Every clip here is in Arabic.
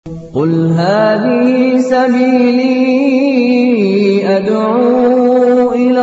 قُلْ هَٰذِهِ سَبِيلِي أَدْعُو إِلَى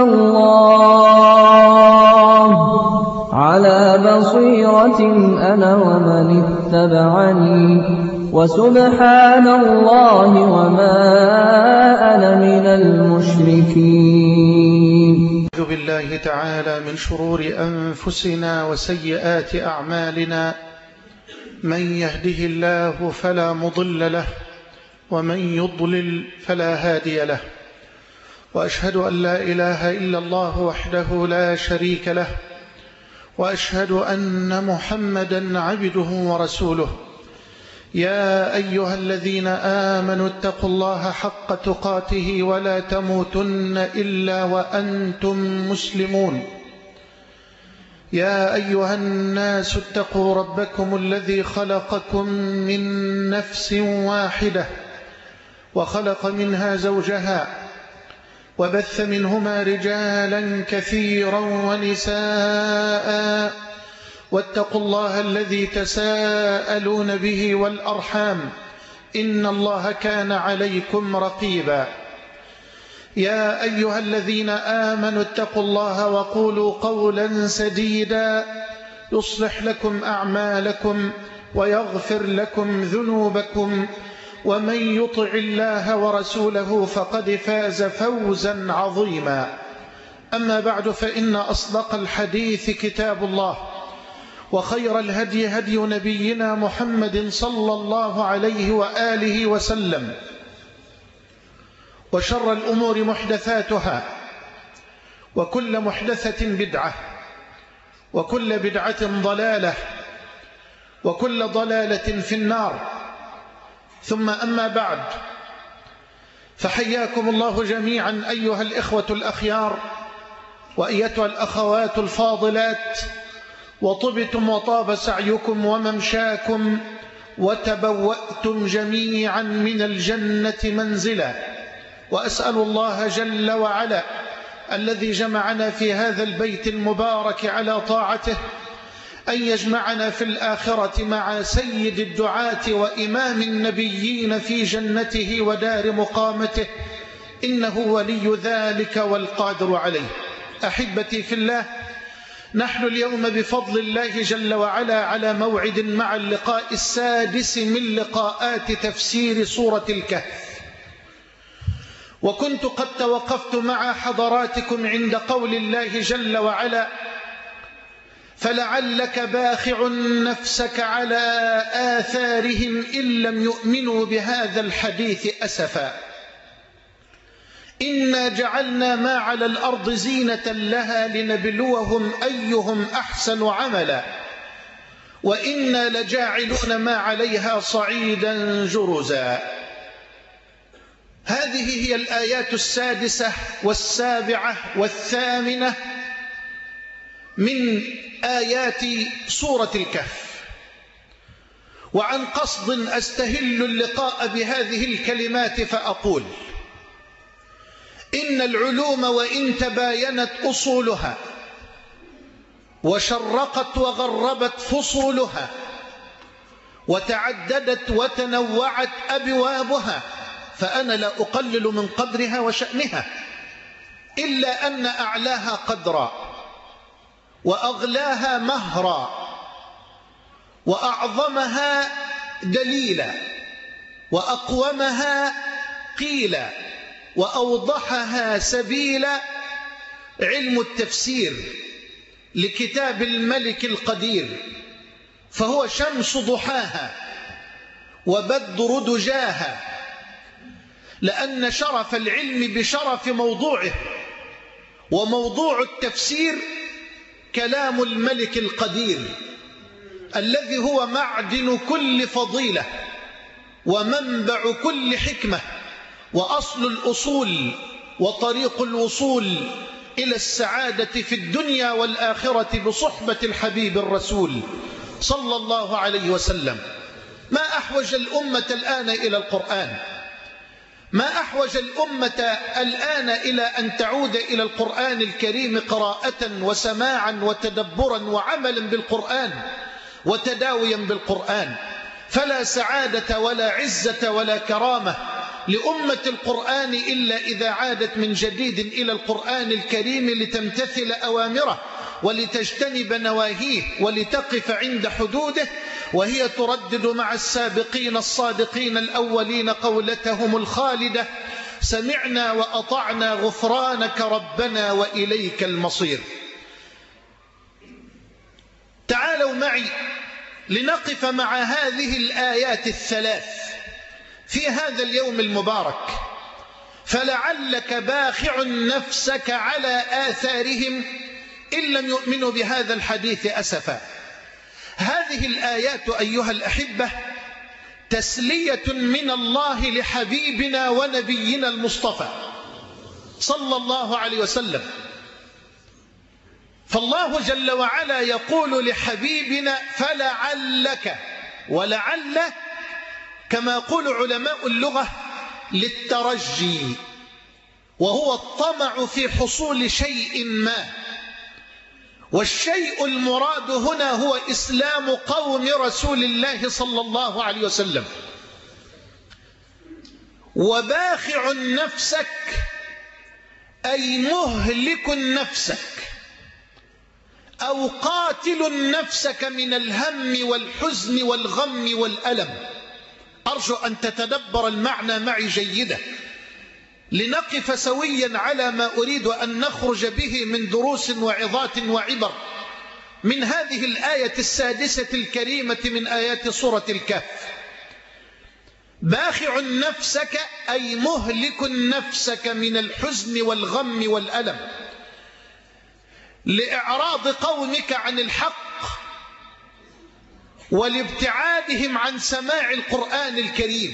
اللَّهِ ۚ عَلَىٰ بَصِيرَةٍ أَنَا وَمَنِ اتَّبَعَنِي ۖ وَسُبْحَانَ اللَّهِ وَمَا أَنَا مِنَ الْمُشْرِكِينَ. أعوذ بالله تعالى من شرور أنفسنا وسيئات أعمالنا، من يهده الله فلا مضل له، ومن يضلل فلا هادي له، وأشهد أن لا إله إلا الله وحده لا شريك له، وأشهد أن محمدا عبده ورسوله. يا أيها الذين آمنوا اتقوا الله حق تقاته ولا تموتن إلا وأنتم مسلمون. يا أيها الناس اتقوا ربكم الذي خلقكم من نفس واحدة، وخلق منها زوجها، وبث منهما رجالا كثيرا ونساء، واتقوا الله الذي تساءلون به والأرحام، إن الله كان عليكم رقيبا. يا أيها الذين آمنوا اتقوا الله وقولوا قولا سديدا يصلح لكم أعمالكم ويغفر لكم ذنوبكم، ومن يطع الله ورسوله فقد فاز فوزا عظيما. أما بعد، فإن أصدق الحديث كتاب الله، وخير الهدي هدي نبينا محمد صلى الله عليه وآله وسلم، وشر الأمور محدثاتها، وكل محدثة بدعة، وكل بدعة ضلالة، وكل ضلالة في النار. ثم أما بعد، فحياكم الله جميعا أيها الإخوة الأخيار، وأيتها الأخوات الفاضلات، وطبتم وطاب سعيكم وممشاكم، وتبوأتم جميعا من الجنة منزلا. وأسأل الله جل وعلا الذي جمعنا في هذا البيت المبارك على طاعته أن يجمعنا في الآخرة مع سيد الدعاة وإمام النبيين في جنته ودار مقامته، إنه ولي ذلك والقادر عليه. أحبتي في الله، نحن اليوم بفضل الله جل وعلا على موعد مع اللقاء السادس من لقاءات تفسير سورة الكهف. وكنت قد توقفت مع حضراتكم عند قول الله جل وعلا: فلعلك باخع نفسك على آثارهم إن لم يؤمنوا بهذا الحديث أسفا، إنا جعلنا ما على الأرض زينة لها لنبلوهم أيهم أحسن عملا، وإنا لجاعلون ما عليها صعيدا جرزا. هذه هي الآيات السادسة والسابعة والثامنة من آيات سورة الكهف. وعن قصد أستهل اللقاء بهذه الكلمات فأقول: إن العلوم وإن تباينت أصولها وشرقت وغربت فصولها وتعددت وتنوعت أبوابها، فأنا لا أقلل من قدرها وشأنها، إلا أن أعلاها قدرا، وأغلاها مهرا، وأعظمها دليلا، وأقومها قيلا، وأوضحها سبيلا علم التفسير لكتاب الملك القدير، فهو شمس ضحاها وبدر دجاها، لأن شرف العلم بشرف موضوعه، وموضوع التفسير كلام الملك القدير الذي هو معدن كل فضيلة ومنبع كل حكمة وأصل الأصول وطريق الوصول إلى السعادة في الدنيا والآخرة بصحبة الحبيب الرسول صلى الله عليه وسلم. ما أحوج الأمة الآن إلى القرآن؟ ما أحوج الأمة الآن إلى أن تعود إلى القرآن الكريم قراءة وسماعا وتدبرا وعملا بالقرآن وتداويا بالقرآن؟ فلا سعادة ولا عزة ولا كرامة لأمة القرآن إلا إذا عادت من جديد إلى القرآن الكريم لتمتثل أوامره ولتجتنب نواهيه ولتقف عند حدوده، وهي تردد مع السابقين الصادقين الأولين قولتهم الخالدة: سمعنا وأطعنا غفرانك ربنا وإليك المصير. تعالوا معي لنقف مع هذه الآيات الثلاث في هذا اليوم المبارك. فلعلك باخع نفسك على آثارهم إن لم يؤمنوا بهذا الحديث أسفا. هذه الآيات أيها الأحبة تسلية من الله لحبيبنا ونبينا المصطفى صلى الله عليه وسلم. فالله جل وعلا يقول لحبيبنا فلعلك، ولعل كما يقول علماء اللغة للترجي، وهو الطمع في حصول شيء ما، والشيء المراد هنا هو إسلام قوم رسول الله صلى الله عليه وسلم. وباخع نفسك أي مهلك نفسك أو قاتل نفسك من الهم والحزن والغم والألم. أرجو أن تتدبر المعنى معي جيدا لنقف سويا على ما أريد أن نخرج به من دروس وعظات وعبر من هذه الآية السادسة الكريمة من آيات سورة الكهف. باخع نفسك أي مهلك نفسك من الحزن والغم والألم لإعراض قومك عن الحق ولابتعادهم عن سماع القرآن الكريم.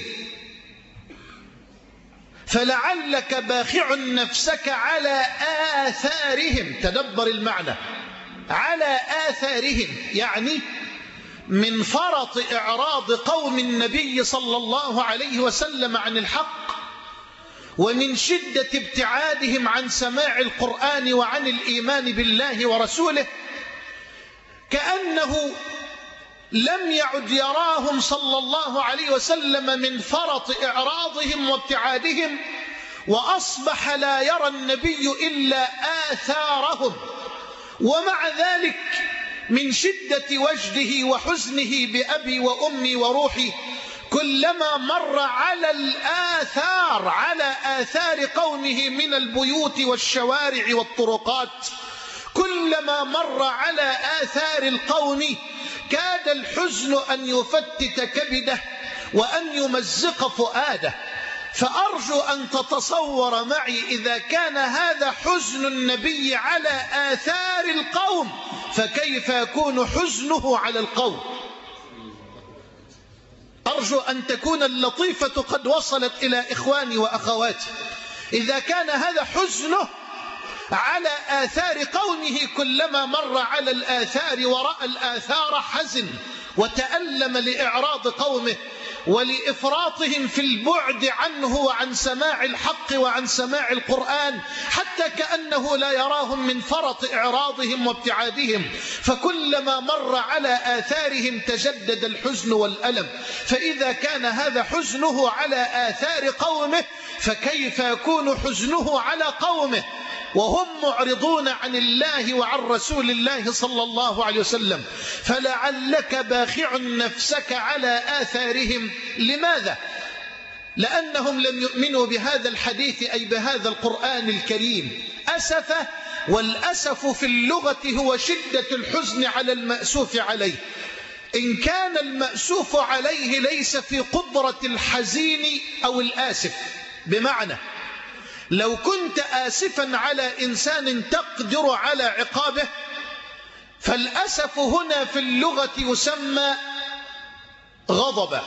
فلعلك باخع نفسك على آثارهم، تدبر المعنى، على آثارهم يعني من فرط إعراض قوم النبي صلى الله عليه وسلم عن الحق ومن شدة ابتعادهم عن سماع القرآن وعن الإيمان بالله ورسوله، كأنه لم يعد يراهم صلى الله عليه وسلم من فرط إعراضهم وابتعادهم، وأصبح لا يرى النبي إلا آثارهم. ومع ذلك من شدة وجده وحزنه بأبي وأمي وروحي كلما مر على آثار قومه من البيوت والشوارع والطرقات، كلما مر على آثار القوم كاد الحزن أن يفتت كبده وأن يمزق فؤاده. فأرجو أن تتصور معي إذا كان هذا حزن النبي على آثار القوم فكيف يكون حزنه على القوم. أرجو أن تكون اللطيفة قد وصلت إلى إخواني وأخواتي. إذا كان هذا حزنه على آثار قومه كلما مر على الآثار ورأى الآثار حزن وتألم لإعراض قومه ولإفراطهم في البعد عنه وعن سماع الحق وعن سماع القرآن، حتى كأنه لا يراهم من فرط إعراضهم وابتعادهم، فكلما مر على آثارهم تجدد الحزن والألم. فإذا كان هذا حزنه على آثار قومه فكيف يكون حزنه على قومه وهم معرضون عن الله وعن رسول الله صلى الله عليه وسلم. فلعلك باخع نفسك على آثارهم. لماذا؟ لأنهم لم يؤمنوا بهذا الحديث أي بهذا القرآن الكريم أسفا، والأسف في اللغة هو شدة الحزن على المأسوف عليه. إن كان المأسوف عليه ليس في قدرة الحزين أو الآسف، بمعنى لو كنت آسفا على إنسان تقدر على عقابه فالأسف هنا في اللغة يسمى غضبا.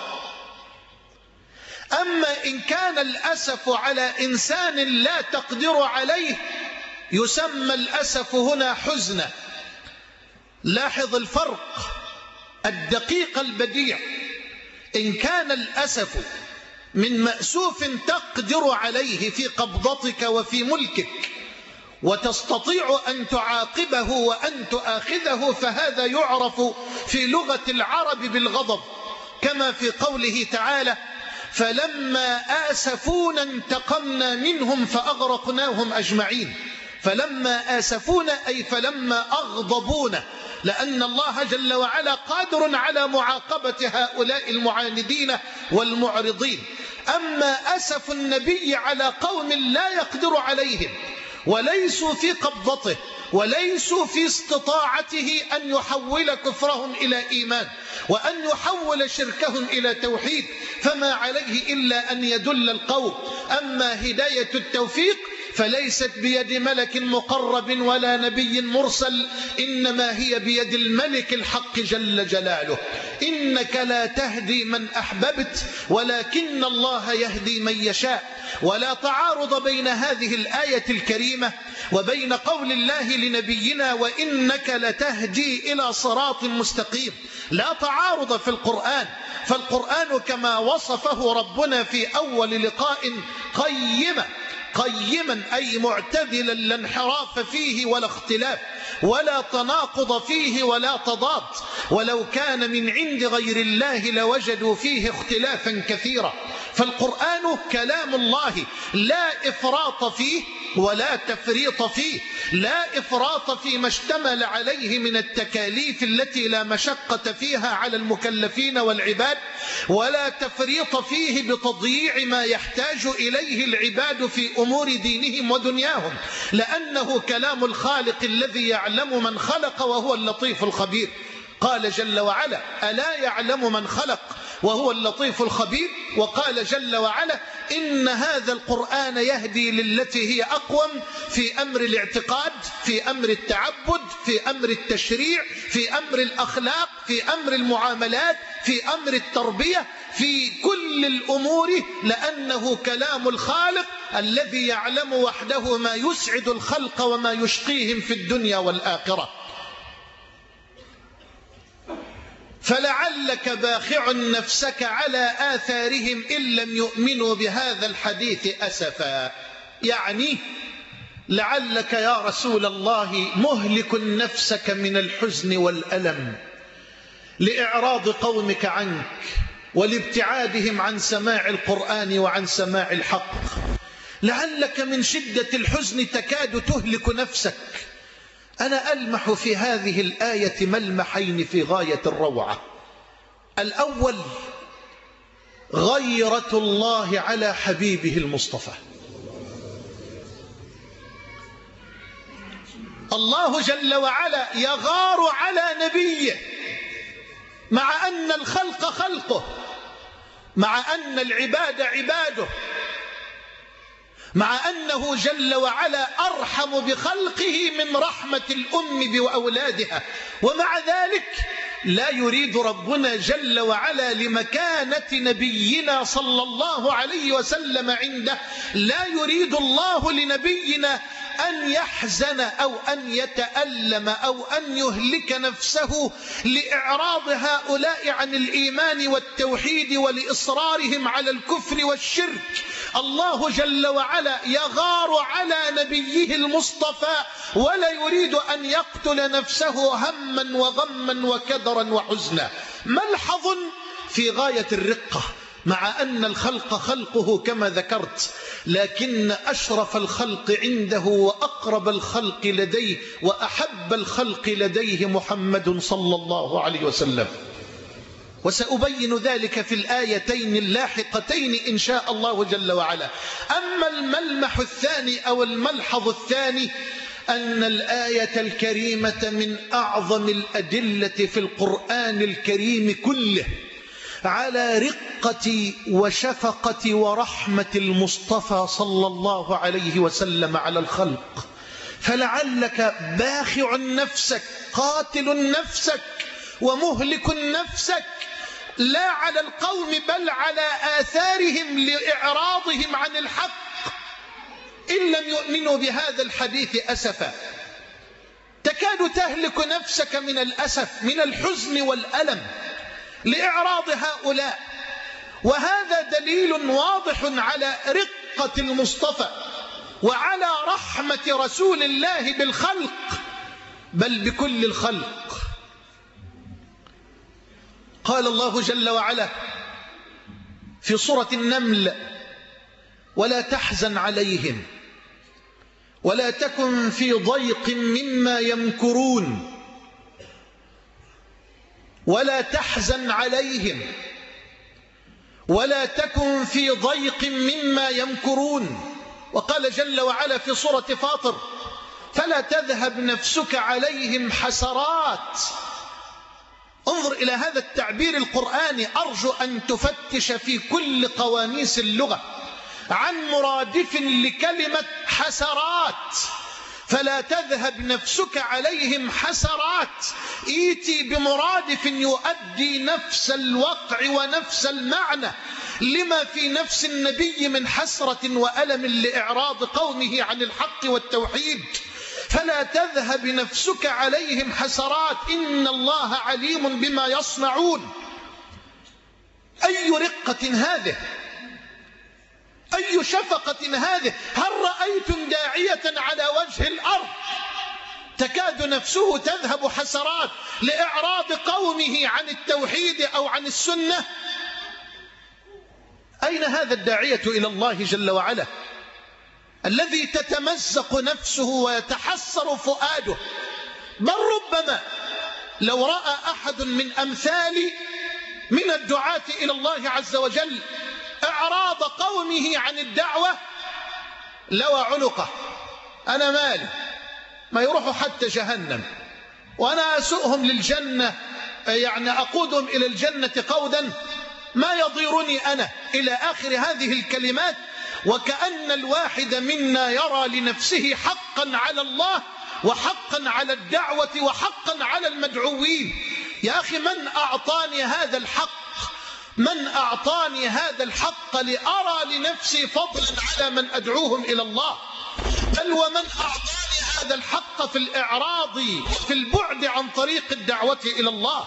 أما إن كان الأسف على إنسان لا تقدر عليه يسمى الأسف هنا حزنا. لاحظ الفرق الدقيق البديع. إن كان الأسف من مأسوف تقدر عليه في قبضتك وفي ملكك وتستطيع أن تعاقبه وأن تؤاخذه فهذا يعرف في لغة العرب بالغضب. كما في قوله تعالى: فلما آسفونا انتقمنا منهم فأغرقناهم أجمعين. فلما آسفونا أي فلما أغضبونا، لأن الله جل وعلا قادر على معاقبة هؤلاء المعاندين والمعرضين. أما أسف النبي على قوم لا يقدر عليهم وليسوا في قبضته وليسوا في استطاعته أن يحول كفرهم إلى إيمان وأن يحول شركهم إلى توحيد، فما عليه إلا أن يدل القوم. أما هداية التوفيق فليست بيد ملك مقرب ولا نبي مرسل، إنما هي بيد الملك الحق جل جلاله. إنك لا تهدي من أحببت ولكن الله يهدي من يشاء. ولا تعارض بين هذه الآية الكريمة وبين قول الله لنبينا: وإنك لتهدي إلى صراط مستقيم. لا تعارض في القرآن، فالقرآن كما وصفه ربنا في أول لقاء قيما أي معتدلا، لا انحراف فيه ولا اختلاف ولا تناقض فيه ولا تضاد. ولو كان من عند غير الله لوجدوا فيه اختلافا كثيرا. فالقرآن كلام الله لا إفراط فيه ولا تفريط فيه، لا إفراط فيما اشتمل عليه من التكاليف التي لا مشقة فيها على المكلفين والعباد، ولا تفريط فيه بتضييع ما يحتاج إليه العباد في أمور دينهم ودنياهم، لأنه كلام الخالق الذي يعلم من خلق وهو اللطيف الخبير. قال جل وعلا: ألا يعلم من خلق وهو اللطيف الخبير. وقال جل وعلا: إن هذا القرآن يهدي للتي هي أقوم، في أمر الاعتقاد، في أمر التعبد، في أمر التشريع، في أمر الأخلاق، في أمر المعاملات، في أمر التربية، في كل الأمور، لأنه كلام الخالق الذي يعلم وحده ما يسعد الخلق وما يشقيهم في الدنيا والآخرة. فلعلك باخع نفسك على آثارهم إن لم يؤمنوا بهذا الحديث أسفا. يعني لعلك يا رسول الله مهلك نفسك من الحزن والألم لإعراض قومك عنك ولابتعادهم عن سماع القرآن وعن سماع الحق. لعلك من شدة الحزن تكاد تهلك نفسك. أنا ألمح في هذه الآية ملمحين في غاية الروعة. الأول غيرة الله على حبيبه المصطفى. الله جل وعلا يغار على نبيه مع أن الخلق خلقه، مع أن العباد عباده، مع أنه جل وعلا أرحم بخلقه من رحمة الأم بأولادها، ومع ذلك لا يريد ربنا جل وعلا لمكانة نبينا صلى الله عليه وسلم عنده، لا يريد الله لنبينا أن يحزن أو أن يتألم أو أن يهلك نفسه لإعراض هؤلاء عن الإيمان والتوحيد ولإصرارهم على الكفر والشرك. الله جل وعلا يغار على نبيه المصطفى ولا يريد أن يقتل نفسه هما وغما وكدرا وحزنا. ملحظ في غاية الرقة، مع أن الخلق خلقه كما ذكرت، لكن أشرف الخلق عنده وأقرب الخلق لديه وأحب الخلق لديه محمد صلى الله عليه وسلم. وسأبين ذلك في الآيتين اللاحقتين إن شاء الله جل وعلا. أما الملمح الثاني أو الملحظ الثاني أن الآية الكريمة من أعظم الأدلة في القرآن الكريم كله على رقة وشفقة ورحمة المصطفى صلى الله عليه وسلم على الخلق. فلعلك باخع نفسك، قاتل نفسك ومهلك نفسك، لا على القوم بل على آثارهم لإعراضهم عن الحق، إن لم يؤمنوا بهذا الحديث أسفا. تكاد تهلك نفسك من الأسف، من الحزن والألم لإعراض هؤلاء. وهذا دليل واضح على رقة المصطفى وعلى رحمة رسول الله بالخلق، بل بكل الخلق. قال الله جل وعلا في سورة النمل: ولا تحزن عليهم ولا تكن في ضيق مما يمكرون. ولا تحزن عليهم ولا تكن في ضيق مما يمكرون. وقال جل وعلا في سورة فاطر: فلا تذهب نفسك عليهم حسرات. انظر إلى هذا التعبير القرآني، أرجو أن تفتش في كل قواميس اللغة عن مرادف لكلمة حسرات. فلا تذهب نفسك عليهم حسرات، إيتي بمرادف يؤدي نفس الوقع ونفس المعنى لما في نفس النبي من حسرة وألم لإعراض قومه عن الحق والتوحيد. فلا تذهب نفسك عليهم حسرات إن الله عليم بما يصنعون. أي رقة هذه، أي شفقة هذه. هل رأيتم داعية على وجه الأرض تكاد نفسه تذهب حسرات لإعراض قومه عن التوحيد أو عن السنة؟ أين هذا الداعية إلى الله جل وعلا الذي تتمزق نفسه ويتحسر فؤاده؟ بل ربما لو رأى أحد من أمثال من الدعاة إلى الله عز وجل إعراض قومه عن الدعوة لوى عنقه. أنا مالي، ما يروحوا حتى جهنم، وأنا أسوءهم للجنة، يعني أقودهم إلى الجنة قودا ما يضيرني أنا، إلى آخر هذه الكلمات. وكأن الواحد منا يرى لنفسه حقا على الله وحقا على الدعوة وحقا على المدعوين. يا أخي، من أعطاني هذا الحق؟ من أعطاني هذا الحق لأرى لنفسي فضلا على من أدعوهم إلى الله؟ بل ومن أعطاني هذا الحق في الإعراض في البعد عن طريق الدعوة إلى الله؟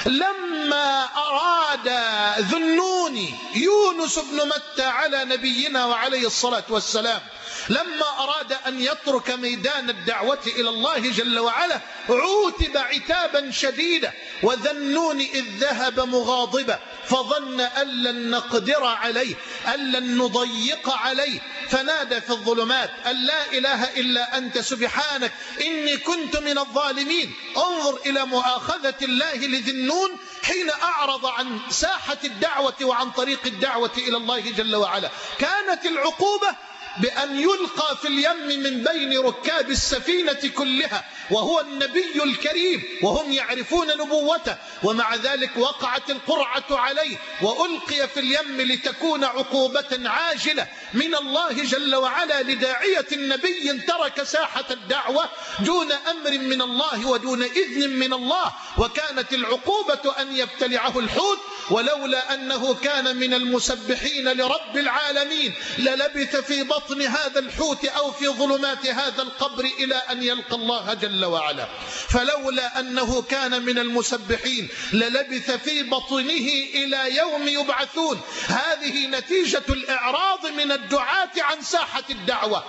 لما أراد ذنون يونس بن متى على نبينا وعليه الصلاة والسلام، لما أراد أن يترك ميدان الدعوة إلى الله جل وعلا، عوتب عتابا شديدا. وذنون إذ ذهب مغاضبا فظن أن لن نقدر عليه، أن لن نضيق عليه، فنادى في الظلمات أن لا إله إلا أنت سبحانك إني كنت من الظالمين. انظر إلى مؤاخذة الله لذنون حين أعرض عن ساحة الدعوة وعن طريق الدعوة إلى الله جل وعلا. كانت العقوبة بأن يلقى في اليم من بين ركاب السفينة كلها، وهو النبي الكريم وهم يعرفون نبوته، ومع ذلك وقعت القرعة عليه وألقي في اليم لتكون عقوبة عاجلة من الله جل وعلا لداعية النبي ترك ساحة الدعوة دون أمر من الله ودون إذن من الله. وكانت العقوبة أن يبتلعه الحوت، ولولا أنه كان من المسبحين لرب العالمين للبث في بطن هذا الحوت أو في ظلمات هذا القبر إلى أن يلقى الله جل وعلا. فلولا أنه كان من المسبحين للبث في بطنه إلى يوم يبعثون. هذه نتيجة الإعراض من الدعاة عن ساحة الدعوة.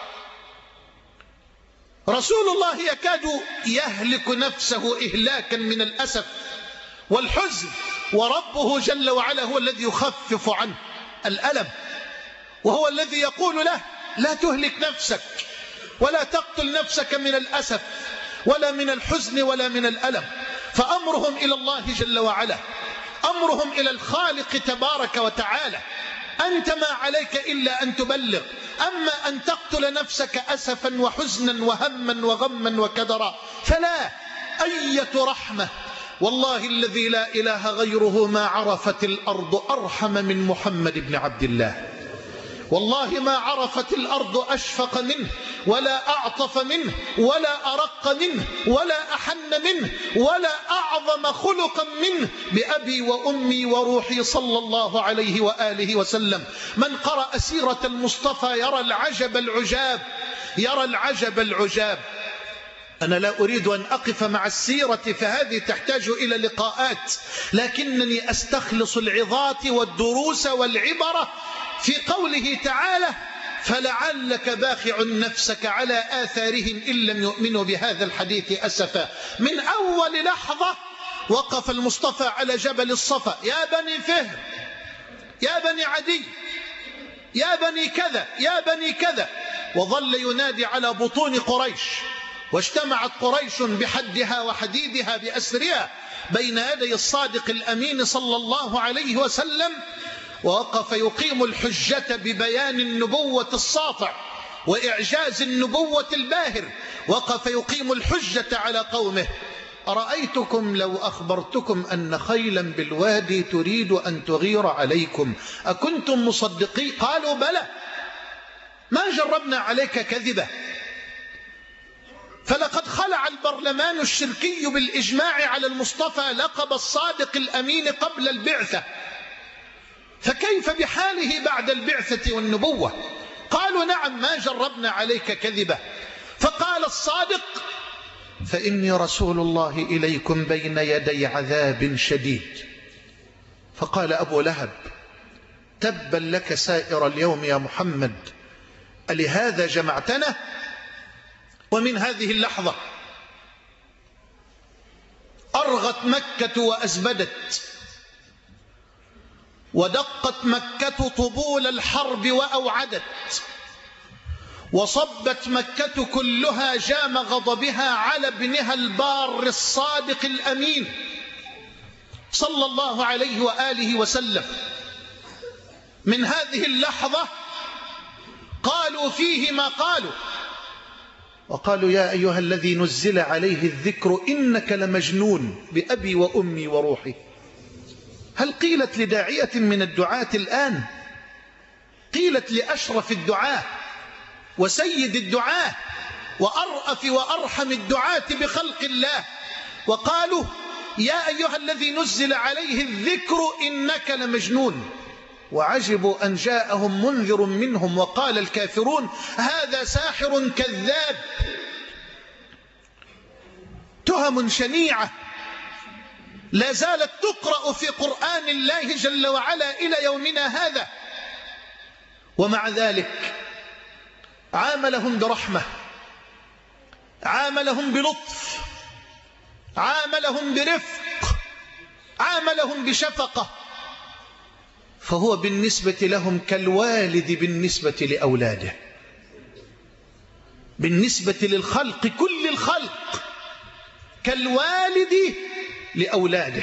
رسول الله يكاد يهلك نفسه إهلاكا من الأسف والحزن، وربه جل وعلا هو الذي يخفف عنه الألم، وهو الذي يقول له: لا تهلك نفسك ولا تقتل نفسك من الأسف ولا من الحزن ولا من الألم. فأمرهم إلى الله جل وعلا، أمرهم إلى الخالق تبارك وتعالى. أنت ما عليك إلا أن تبلغ، أما أن تقتل نفسك أسفا وحزنا وهما وغما وكدرا فلا. أية رحمة، والله الذي لا إله غيره ما عرفت الأرض أرحم من محمد بن عبد الله. والله ما عرفت الأرض أشفق منه ولا أعطف منه ولا أرق منه ولا أحن منه ولا أعظم خلقا منه بأبي وأمي وروحي صلى الله عليه وآله وسلم. من قرأ سيرة المصطفى يرى العجب العجاب، يرى العجب العجاب. أنا لا أريد أن أقف مع السيرة فهذه تحتاج إلى لقاءات، لكنني أستخلص العظات والدروس والعبرة في قوله تعالى: فلعلك باخع نفسك على آثارهم إن لم يؤمنوا بهذا الحديث أسفا. من أول لحظة وقف المصطفى على جبل الصفا: يا بني فهر، يا بني عدي، يا بني كذا، يا بني كذا، وظل ينادي على بطون قريش. واجتمعت قريش بحدها وحديدها بأسرها بين يدي الصادق الأمين صلى الله عليه وسلم، ووقف يقيم الحجة ببيان النبوة الساطع وإعجاز النبوة الباهر. وقف يقيم الحجة على قومه: أرأيتكم لو أخبرتكم أن خيلا بالوادي تريد أن تغير عليكم أكنتم مصدقين؟ قالوا بلى، ما جربنا عليك كذبة. فلقد خلع البرلمان الشركي بالإجماع على المصطفى لقب الصادق الأمين قبل البعثة، فكيف بحاله بعد البعثة والنبوة؟ قالوا: نعم، ما جربنا عليك كذبة. فقال الصادق: فإني رسول الله إليكم بين يدي عذاب شديد. فقال أبو لهب: تبا لك سائر اليوم يا محمد، ألهذا جمعتنا؟ ومن هذه اللحظة أرغت مكة وأزبدت، ودقت مكة طبول الحرب وأوعدت، وصبت مكة كلها جام غضبها على ابنها البار الصادق الأمين صلى الله عليه وآله وسلم. من هذه اللحظة قالوا فيه ما قالوا، وقالوا: يا أيها الذي نزل عليه الذكر إنك لمجنون بأبي وأمي وروحي. هل قيلت لداعية من الدعاة الآن؟ قيلت لأشرف الدعاة وسيد الدعاة وأرأف وأرحم الدعاة بخلق الله، وقالوا: يا أيها الذي نزل عليه الذكر إنك لمجنون. وعجبوا أن جاءهم منذر منهم وقال الكافرون: هذا ساحر كذاب. تهم شنيعة لا زالت تقرأ في قرآن الله جل وعلا إلى يومنا هذا. ومع ذلك عاملهم برحمة، عاملهم بلطف، عاملهم برفق، عاملهم بشفقة، فهو بالنسبة لهم كالوالد بالنسبة لأولاده، بالنسبة للخلق كل الخلق كالوالد لأولاده.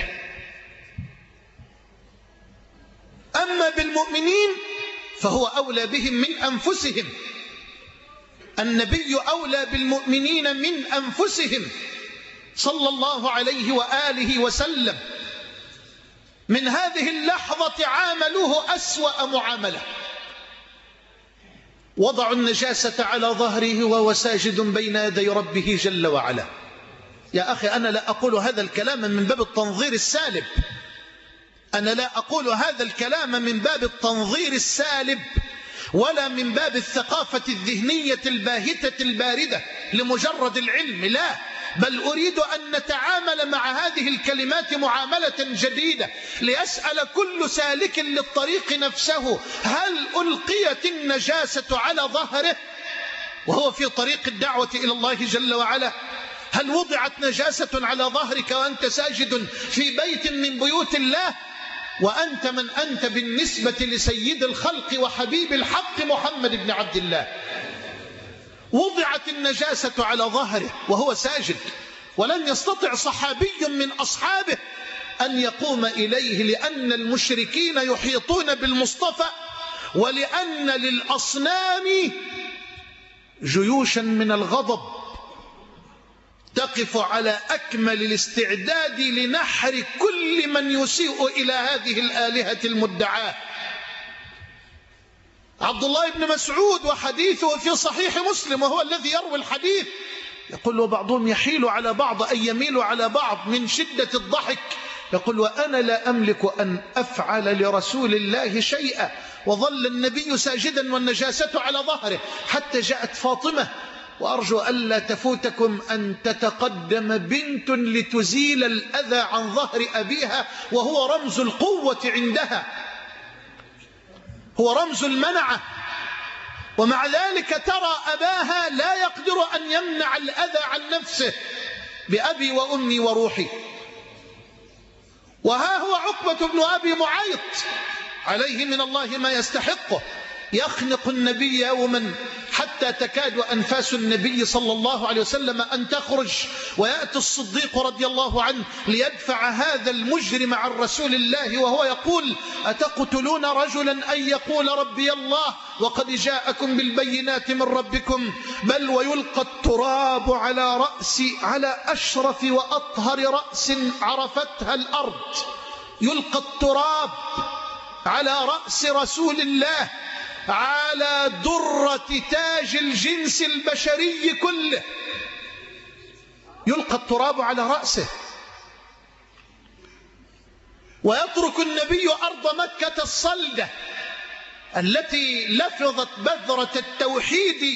أما بالمؤمنين فهو أولى بهم من أنفسهم. النبي أولى بالمؤمنين من أنفسهم صلى الله عليه وآله وسلم. من هذه اللحظة عاملوه أسوأ معاملة، وضعوا النجاسة على ظهره وهو ساجد بين يدي ربه جل وعلا. يا أخي، أنا لا أقول هذا الكلام من باب التنظير السالب، أنا لا أقول هذا الكلام من باب التنظير السالب ولا من باب الثقافة الذهنية الباهتة الباردة لمجرد العلم، لا، بل أريد أن نتعامل مع هذه الكلمات معاملة جديدة، ليسأل كل سالك للطريق نفسه: هل ألقيت النجاسة على ظهره وهو في طريق الدعوة إلى الله جل وعلا؟ هل وضعت نجاسة على ظهرك وأنت ساجد في بيت من بيوت الله؟ وأنت من أنت بالنسبة لسيد الخلق وحبيب الحق محمد بن عبد الله؟ وضعت النجاسة على ظهره وهو ساجد، ولن يستطع صحابي من أصحابه أن يقوم إليه، لأن المشركين يحيطون بالمصطفى، ولأن للأصنام جيوشا من الغضب تقف على أكمل الاستعداد لنحر كل من يسيء إلى هذه الآلهة المدعاة. عبد الله بن مسعود وحديثه في صحيح مسلم وهو الذي يروي الحديث يقول: وبعضهم يحيل على بعض أن يميل على بعض من شدة الضحك، يقول: وأنا لا أملك أن أفعل لرسول الله شيئا. وظل النبي ساجدا والنجاسة على ظهره حتى جاءت فاطمة: وأرجو ألا تفوتكم أن تتقدم بنت لتزيل الأذى عن ظهر أبيها، وهو رمز القوة عندها، هو رمز المنعة، ومع ذلك ترى أباها لا يقدر أن يمنع الأذى عن نفسه: بأبي وأمي وروحي. وها هو عقبة بن أبي معيط عليه من الله ما يستحقه، يخنق النبي يوما حتى تكاد أنفاس النبي صلى الله عليه وسلم أن تخرج، ويأتي الصديق رضي الله عنه ليدفع هذا المجرم عن رسول الله وهو يقول: أتقتلون رجلا أن يقول ربي الله وقد جاءكم بالبينات من ربكم؟ بل ويلقى التراب على أشرف وأطهر رأس عرفتها الأرض، يلقى التراب على رأس رسول الله، على درة تاج الجنس البشري كله، يلقى التراب على رأسه، ويترك النبي أرض مكة الصلدة التي لفظت بذرة التوحيد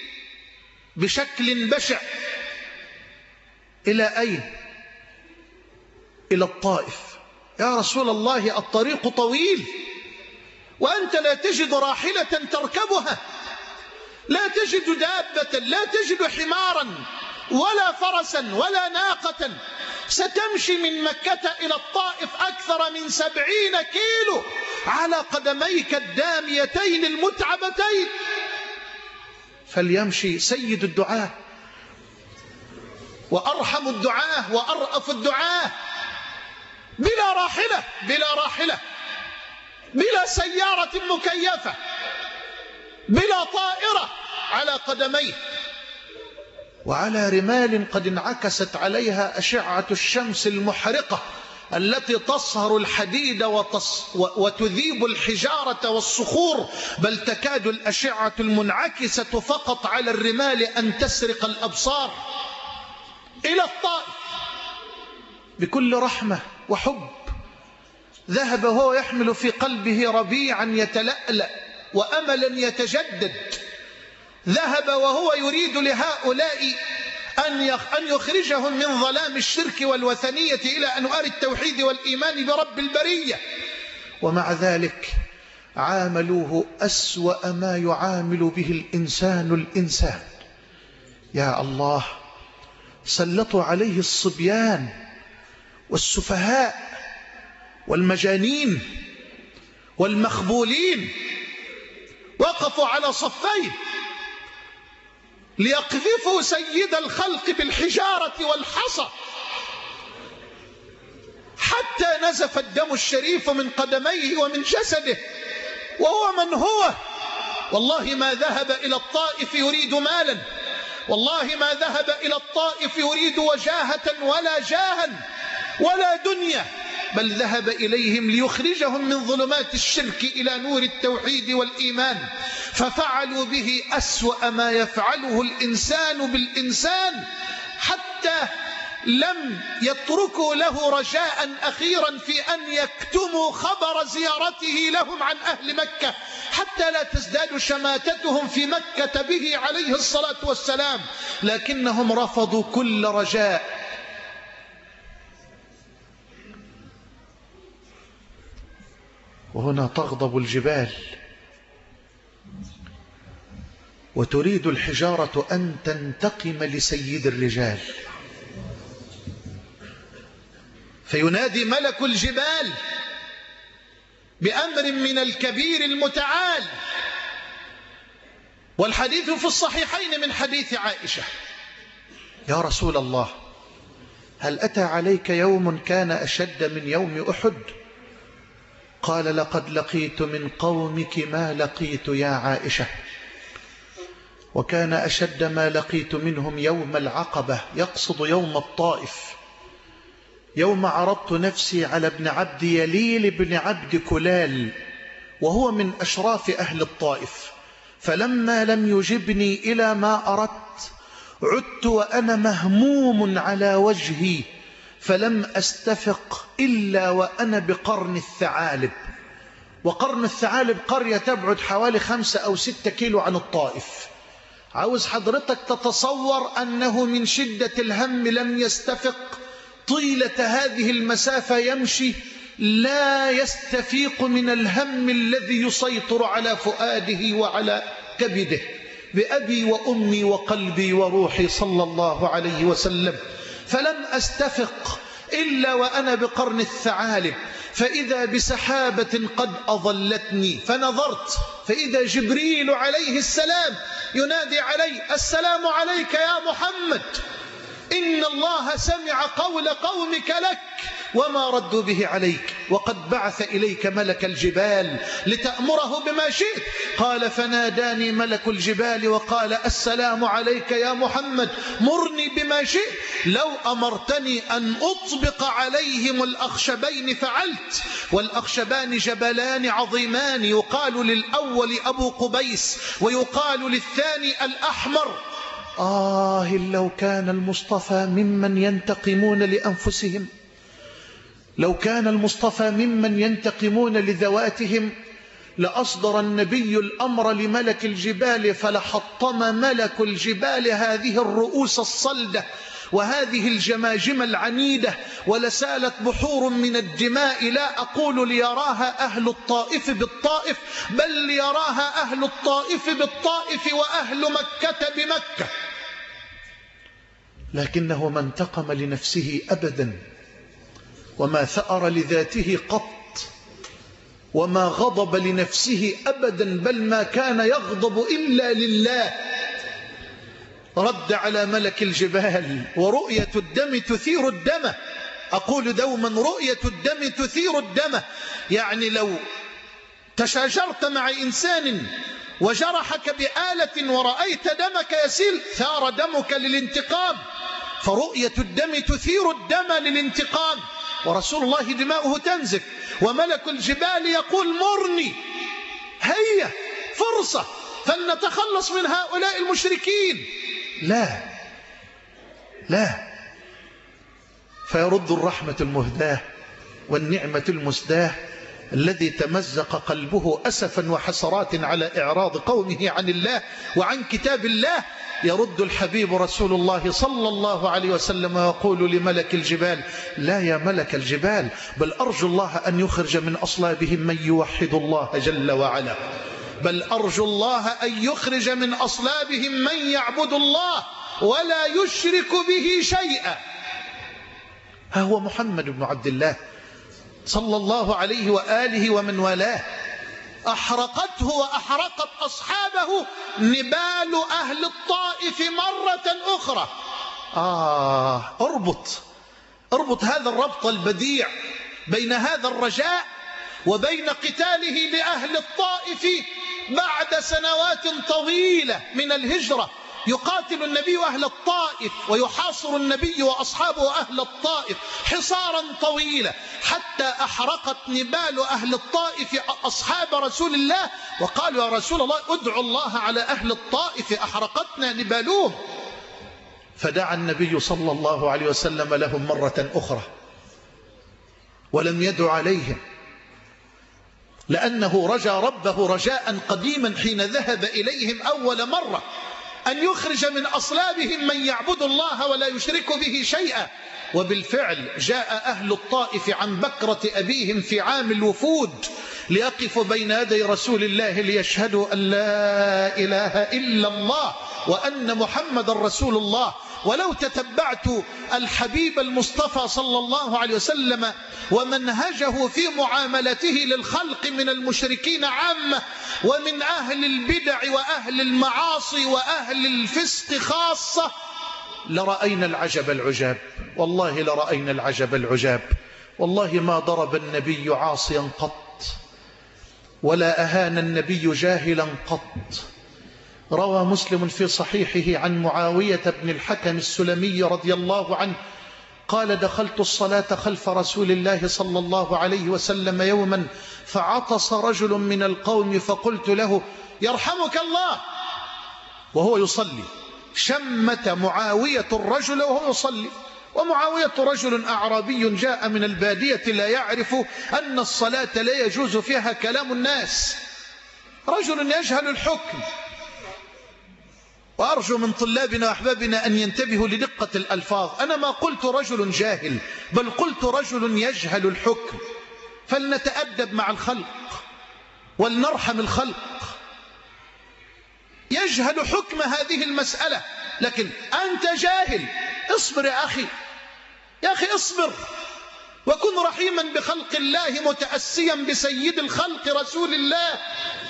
بشكل بشع. إلى أين؟ إلى الطائف. يا رسول الله الطريق طويل وأنت لا تجد راحلة تركبها، لا تجد دابة، لا تجد حمارا ولا فرسا ولا ناقة، ستمشي من مكة إلى الطائف أكثر من 70 كيلو على قدميك الداميتين المتعبتين. فليمشي سيد الدعاة وأرحم الدعاة وأرأف الدعاة بلا راحلة، بلا سيارة مكيفة، بلا طائرة، على قدميه وعلى رمال قد انعكست عليها أشعة الشمس المحرقة التي تصهر الحديد وتذيب الحجارة والصخور، بل تكاد الأشعة المنعكسة فقط على الرمال أن تسرق الأبصار. إلى الطائف بكل رحمة وحب ذهب هو يحمل في قلبه ربيعا يتلألأ وأملا يتجدد، ذهب وهو يريد لهؤلاء أن يخرجهم من ظلام الشرك والوثنية إلى أنوار التوحيد والإيمان برب البرية، ومع ذلك عاملوه أسوأ ما يعامل به الإنسان. يا الله، سلطوا عليه الصبيان والسفهاء والمجانين والمخبولين، وقفوا على صفين ليقذفوا سيد الخلق بالحجارة والحصى حتى نزف الدم الشريف من قدميه ومن جسده. وهو من هو؟ والله ما ذهب إلى الطائف يريد مالا، والله ما ذهب إلى الطائف يريد وجاهة ولا جاها ولا دنيا، بل ذهب إليهم ليخرجهم من ظلمات الشرك إلى نور التوحيد والإيمان، ففعلوا به أسوأ ما يفعله الإنسان بالإنسان، حتى لم يتركوا له رجاء أخيرا في أن يكتموا خبر زيارته لهم عن أهل مكة، حتى لا تزداد شماتتهم في مكة به عليه الصلاة والسلام، لكنهم رفضوا كل رجاء. وهنا تغضب الجبال وتريد الحجارة أن تنتقم لسيد الرجال، فينادي ملك الجبال بأمر من الكبير المتعال. والحديث في الصحيحين من حديث عائشة: يا رسول الله، هل أتى عليك يوم كان أشد من يوم أحد؟ قال: لقد لقيت من قومك ما لقيت يا عائشة، وكان أشد ما لقيت منهم يوم العقبة، يقصد يوم الطائف، يوم عرضت نفسي على ابن عبد يليل بن عبد كلال وهو من أشراف أهل الطائف، فلما لم يجبني إلى ما أردت عدت وأنا مهموم على وجهي، فلم أستفق إلا وأنا بقرن الثعالب. وقرن الثعالب قرية تبعد حوالي 5 أو 6 كيلو عن الطائف. عاوز حضرتك تتصور أنه من شدة الهم لم يستفق طيلة هذه المسافة، يمشي لا يستفيق من الهم الذي يسيطر على فؤاده وعلى كبده. بأبي وأمي وقلبي وروحي صلى الله عليه وسلم، فلم أستفق إلا وأنا بقرن الثعالب، فإذا بسحابة قد أظلتني، فنظرت فإذا جبريل عليه السلام ينادي علي: السلام عليك يا محمد، إن الله سمع قول قومك لك وما ردوا به عليك، وقد بعث إليك ملك الجبال لتأمره بما شئت. قال: فناداني ملك الجبال وقال: السلام عليك يا محمد، مرني بما شئت، لو أمرتني أن أطبق عليهم الأخشبين فعلت. والأخشبان جبلان عظيمان، يقال للأول أبو قبيس ويقال للثاني الأحمر. لو كان المصطفى ممن ينتقمون لأنفسهم، لو كان المصطفى ممن ينتقمون لذواتهم، لأصدر النبي الأمر لملك الجبال فلحطم ملك الجبال هذه الرؤوس الصلدة وهذه الجماجم العنيدة، ولسالت بحور من الدماء، لا أقول ليراها أهل الطائف بالطائف، بل ليراها أهل الطائف بالطائف وأهل مكة بمكة. لكنه ما انتقم لنفسه أبدا، وما ثأر لذاته قط، وما غضب لنفسه أبدا، بل ما كان يغضب إلا لله. رد على ملك الجبال، ورؤية الدم تثير الدم. أقول دوما: رؤية الدم تثير الدم، يعني لو تشاجرت مع إنسان وجرحك بآلة ورأيت دمك يسيل، ثار دمك للانتقام، فرؤية الدم تثير الدم للانتقام. ورسول الله دماؤه تنزف، وملك الجبال يقول: مرني، هيا فرصة فلنتخلص من هؤلاء المشركين. لا لا، فيرد الرحمة المهداة والنعمة المسداة الذي تمزق قلبه أسفا وحسرات على إعراض قومه عن الله وعن كتاب الله. يرد الحبيب رسول الله صلى الله عليه وسلم ويقول لملك الجبال: لا يا ملك الجبال، بل أرجو الله أن يخرج من أصلابهم من يوحد الله جل وعلا، بل أرجو الله أن يخرج من أصلابهم من يعبد الله ولا يشرك به شيئا. ها هو محمد بن عبد الله صلى الله عليه وآله ومن والاه، أحرقته وأحرقت أصحابه نبال أهل الطائف مرة أخرى. اربط هذا الربط البديع بين هذا الرجاء وبين قتاله لأهل الطائف بعد سنوات طويلة من الهجرة. يقاتل النبي أهل الطائف ويحاصر النبي وأصحابه أهل الطائف حصارا طويلا، حتى أحرقت نبال أهل الطائف أصحاب رسول الله، وقالوا: يا رسول الله ادعوا الله على أهل الطائف، أحرقتنا نبالهم. فدعا النبي صلى الله عليه وسلم لهم مرة أخرى، ولم يدع عليهم، لأنه رجا ربه رجاء قديما حين ذهب إليهم أول مرة، أن يخرج من أصلابهم من يعبد الله ولا يشرك به شيئا. وبالفعل جاء أهل الطائف عن بكرة أبيهم في عام الوفود ليقفوا بين يدي رسول الله ليشهدوا أن لا إله إلا الله وأن محمد رسول الله. ولو تتبعت الحبيب المصطفى صلى الله عليه وسلم ومنهجه في معاملته للخلق من المشركين عامة ومن أهل البدع وأهل المعاصي وأهل الفسق خاصة، لرأينا العجب العجاب، والله لرأينا العجب العجاب. والله ما ضرب النبي عاصيا قط، ولا أهان النبي جاهلا قط. روى مسلم في صحيحه عن معاوية بن الحكم السلمي رضي الله عنه قال: دخلت الصلاة خلف رسول الله صلى الله عليه وسلم يوما، فعطس رجل من القوم، فقلت له: يرحمك الله، وهو يصلي. شمت معاوية الرجل وهو يصلي، ومعاوية رجل أعرابي جاء من البادية لا يعرف أن الصلاة لا يجوز فيها كلام الناس، رجل يجهل الحكم. وأرجو من طلابنا وأحبابنا أن ينتبهوا لدقة الألفاظ. أنا ما قلت رجل جاهل، بل قلت رجل يجهل الحكم. فلنتأدب مع الخلق ولنرحم الخلق. يجهل حكم هذه المسألة، لكن أنت جاهل، اصبر يا أخي، يا أخي اصبر وكن رحيما بخلق الله متأسيا بسيد الخلق رسول الله.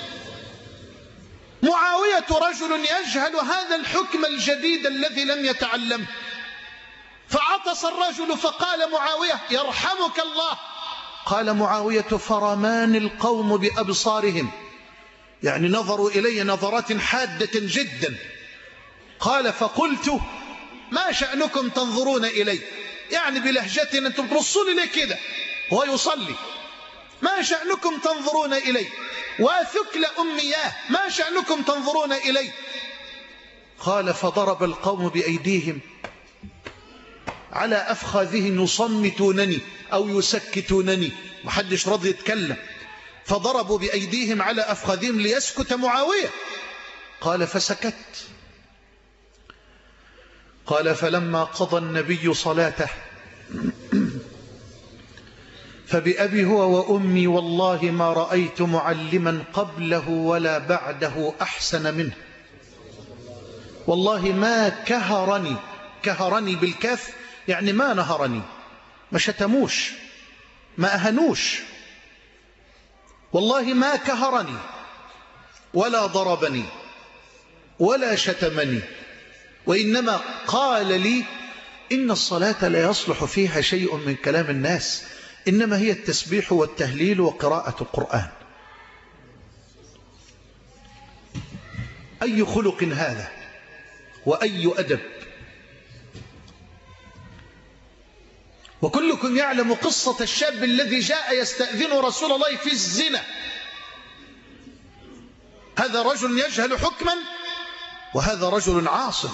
معاوية رجل يجهل هذا الحكم الجديد الذي لم يتعلمه، فعطس الرجل فقال معاوية يرحمك الله. قال معاوية فرمان القوم بأبصارهم، يعني نظروا إلي نظرات حادة جدا. قال فقلت ما شأنكم تنظرون إلي، يعني بلهجتنا أنتم تبصوا لي كده هو يصلي، ما شأنكم تنظرون إلي؟ وثكل أمياه ما شأنكم تنظرون إلي؟ قال فضرب القوم بأيديهم على أفخاذهم يصمتونني أو يسكتونني، محدش راضي يتكلم، فضربوا بأيديهم على أفخاذهم ليسكت معاوية. قال فسكت. قال فلما قضى النبي صلاته فبأبي هو وأمي والله ما رأيت معلما قبله ولا بعده أحسن منه، والله ما كهرني، كهرني بالكاف يعني ما نهرني، ما شتموش ما أهنوش، والله ما كهرني ولا ضربني ولا شتمني، وإنما قال لي إن الصلاة لا يصلح فيها شيء من كلام الناس، إنما هي التسبيح والتهليل وقراءة القرآن. أي خلق هذا وأي أدب. وكلكم يعلم قصة الشاب الذي جاء يستأذن رسول الله في الزنا. هذا رجل يجهل حكما وهذا رجل عاصم.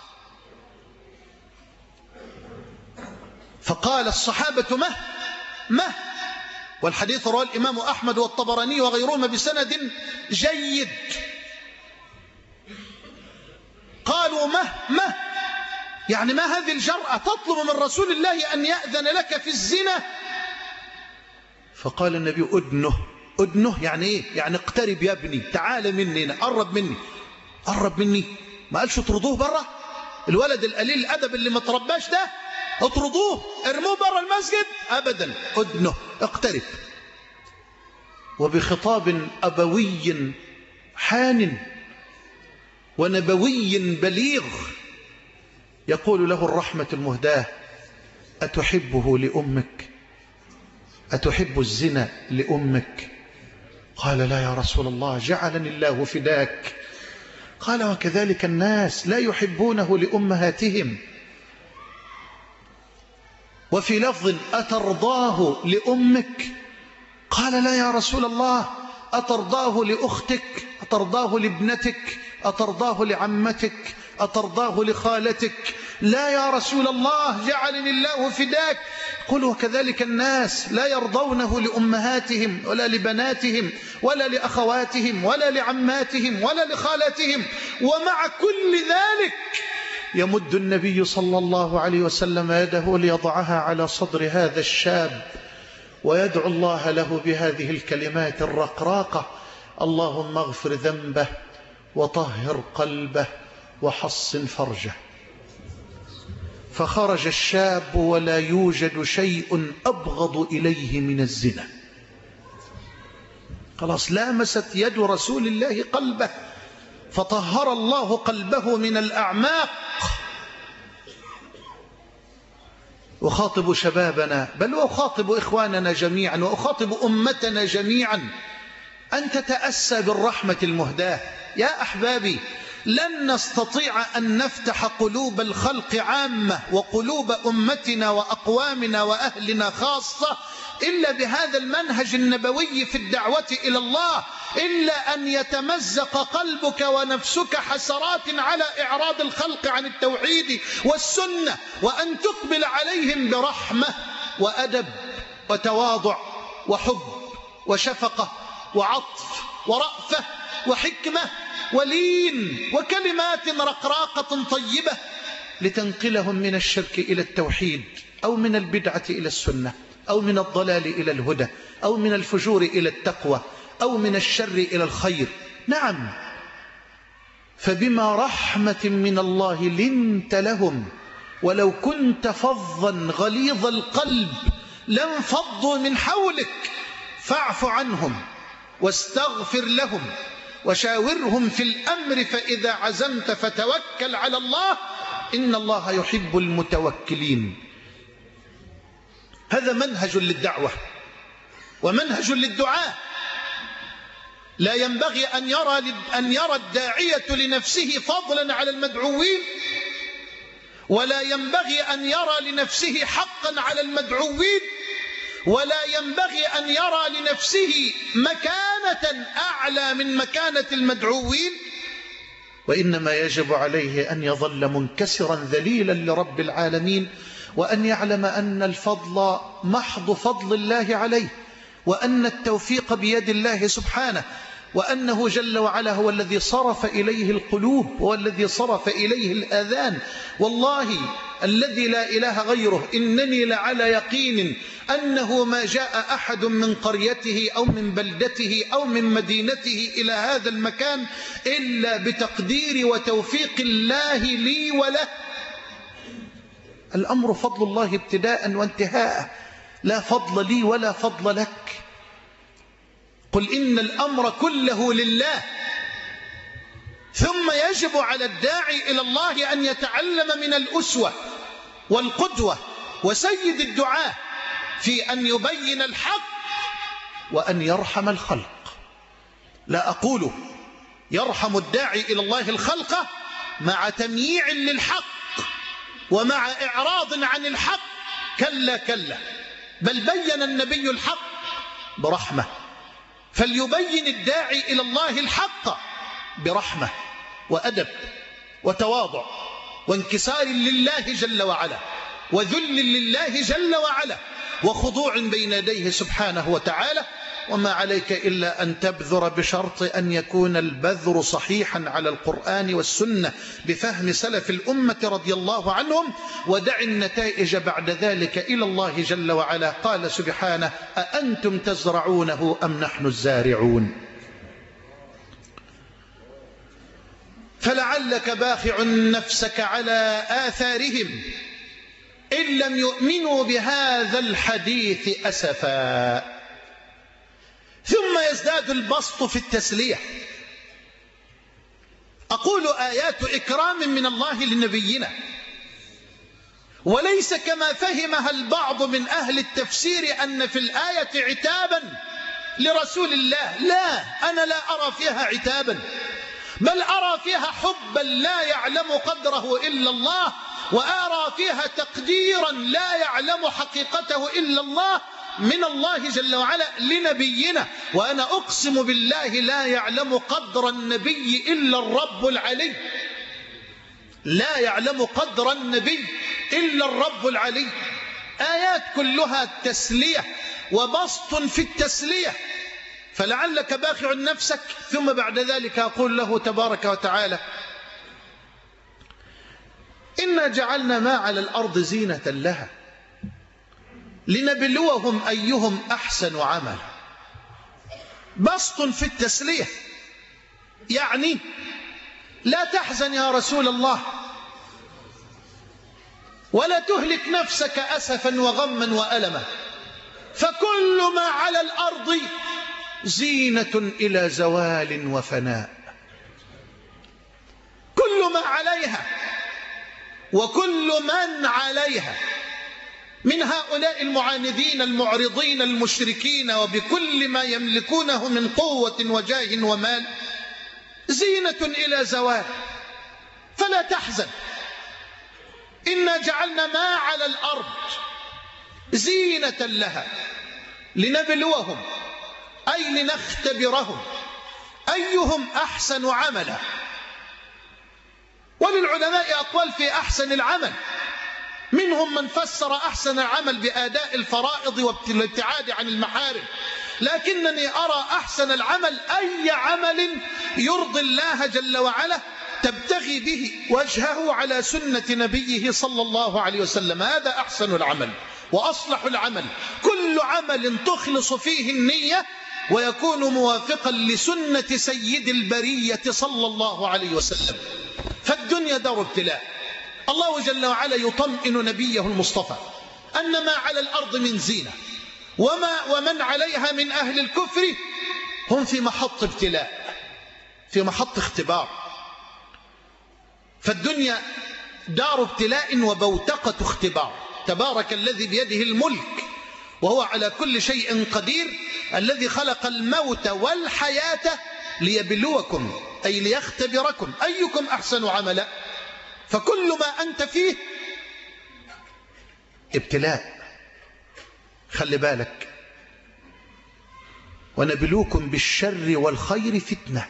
فقال الصحابة مه، والحديث رواه الإمام أحمد والطبراني وغيرهما بسند جيد. قالوا مه يعني ما هذه الجرأة تطلب من رسول الله أن يأذن لك في الزنا؟ فقال النبي أدنه يعني إيه؟ يعني اقترب يا ابني، تعال مني، قرب مني. ما قالش اطردوه برا، الولد القليل الأدب اللي مترباش ده اطردوه ارموه برا المسجد، أبدا، أدنه اقترب. وبخطاب أبوي حان ونبوي بليغ يقول له الرحمة المهداة أتحبه لأمك؟ أتحب الزنا لأمك؟ قال لا يا رسول الله، جعلني الله فداك. قال وكذلك الناس لا يحبونه لأمهاتهم. وفي لفظ أترضاه لأمك؟ قال لا يا رسول الله، أترضاه لأختك؟ أترضاه لابنتك؟ أترضاه لعمتك؟ أترضاه لخالتك؟ لا يا رسول الله، جعلني الله فداك. قل وكذلك الناس لا يرضونه لأمهاتهم ولا لبناتهم ولا لأخواتهم ولا لعماتهم ولا لخالاتهم. ومع كل ذلك يمد النبي صلى الله عليه وسلم يده ليضعها على صدر هذا الشاب ويدعو الله له بهذه الكلمات الرقراقة: اللهم اغفر ذنبه وطهر قلبه وحصن فرجه. فخرج الشاب ولا يوجد شيء أبغض إليه من الزنا. خلاص لامست يد رسول الله قلبه فطهر الله قلبه من الأعماق. أخاطب شبابنا، بل وأخاطب إخواننا جميعا، وأخاطب أمتنا جميعا أن تتأسى بالرحمة المهداة. يا أحبابي، لن نستطيع أن نفتح قلوب الخلق عامة وقلوب أمتنا وأقوامنا وأهلنا خاصة إلا بهذا المنهج النبوي في الدعوة إلى الله، إلا أن يتمزق قلبك ونفسك حسرات على إعراض الخلق عن التوحيد والسنة، وأن تقبل عليهم برحمة وأدب وتواضع وحب وشفقة وعطف ورأفة وحكمة ولين وكلمات رقراقة طيبة لتنقلهم من الشرك إلى التوحيد، أو من البدعة إلى السنة، أو من الضلال إلى الهدى، أو من الفجور إلى التقوى، أو من الشر إلى الخير. نعم، فبما رحمة من الله لنت لهم ولو كنت فظا غليظ القلب لانفضوا من حولك فاعف عنهم واستغفر لهم وشاورهم في الأمر فإذا عزمت فتوكل على الله إن الله يحب المتوكلين. هذا منهج للدعوة ومنهج للدعاء. لا ينبغي أن يرى الداعية لنفسه فضلا على المدعوين، ولا ينبغي أن يرى لنفسه حقا على المدعوين، ولا ينبغي أن يرى لنفسه مكانة أعلى من مكانة المدعوين، وإنما يجب عليه أن يظل منكسرا ذليلا لرب العالمين، وأن يعلم أن الفضل محض فضل الله عليه، وأن التوفيق بيد الله سبحانه، وأنه جل وعلا هو الذي صرف إليه القلوب والذي صرف إليه الآذان. والله الذي لا إله غيره إنني لعلى يقين أنه ما جاء أحد من قريته أو من بلدته أو من مدينته إلى هذا المكان إلا بتقدير وتوفيق الله لي وله. الأمر فضل الله ابتداء وانتهاء، لا فضل لي ولا فضل لك. قل إن الأمر كله لله. ثم يجب على الداعي إلى الله أن يتعلم من الأسوة والقدوة وسيد الدعاء في أن يبين الحق وأن يرحم الخلق. لا أقول يرحم الداعي إلى الله الخلق مع تمييع للحق ومع إعراض عن الحق، كلا كلا، بل بين النبي الحق برحمة، فليبين الداعي إلى الله الحق برحمة وأدب وتواضع وانكسار لله جل وعلا وذل لله جل وعلا وخضوع بين يديه سبحانه وتعالى. وما عليك إلا أن تبذر بشرط أن يكون البذر صحيحا على القرآن والسنة بفهم سلف الأمة رضي الله عنهم، ودع النتائج بعد ذلك إلى الله جل وعلا. قال سبحانه: أأنتم تزرعونه أم نحن الزارعون؟ فلعلك باخع نفسك على آثارهم إن لم يؤمنوا بهذا الحديث أسفا. ثم يزداد البسط في التسلية. أقول آيات إكرام من الله لنبينا، وليس كما فهمها البعض من أهل التفسير أن في الآية عتابا لرسول الله. لا، أنا لا أرى فيها عتابا، بل أرى فيها حبا لا يعلم قدره إلا الله، وأرى فيها تقديرا لا يعلم حقيقته إلا الله من الله جل وعلا لنبينا. وأنا أقسم بالله لا يعلم قدر النبي إلا الرب العلي، لا يعلم قدر النبي إلا الرب العلي. آيات كلها تسلية وبسط في التسلية. فلعلك باخع نفسك. ثم بعد ذلك أقول له تبارك وتعالى: إنا جعلنا ما على الأرض زينة لها لنبلوهم أيهم أحسن عملا. بسط في التسلية، يعني لا تحزن يا رسول الله، ولا تهلك نفسك أسفا وغما وألما، فكل ما على الأرض زينة إلى زوال وفناء. كل ما عليها وكل من عليها من هؤلاء المعاندين المعرضين المشركين وبكل ما يملكونه من قوة وجاه ومال زينة إلى زوال، فلا تحزن. إنا جعلنا ما على الأرض زينة لها لنبلوهم، أي لنختبرهم أيهم أحسن عملا. وللعلماء أقوال في أحسن العمل، منهم من فسر أحسن العمل بأداء الفرائض والابتعاد عن المحارم، لكنني أرى أحسن العمل أي عمل يرضي الله جل وعلا تبتغي به وجهه على سنة نبيه صلى الله عليه وسلم. هذا أحسن العمل وأصلح العمل، كل عمل تخلص فيه النية ويكون موافقا لسنة سيد البرية صلى الله عليه وسلم. فالدنيا دار ابتلاء، الله جل وعلا يطمئن نبيه المصطفى أن ما على الأرض من زينة ومن عليها من أهل الكفر هم في محط ابتلاء، في محط اختبار. فالدنيا دار ابتلاء وبوتقة اختبار. تبارك الذي بيده الملك وهو على كل شيء قدير، الذي خلق الموت والحياة ليبلوكم، أي ليختبركم أيكم أحسن عملا. فكل ما أنت فيه ابتلاء، خلي بالك. ونبلوكم بالشر والخير فتنة.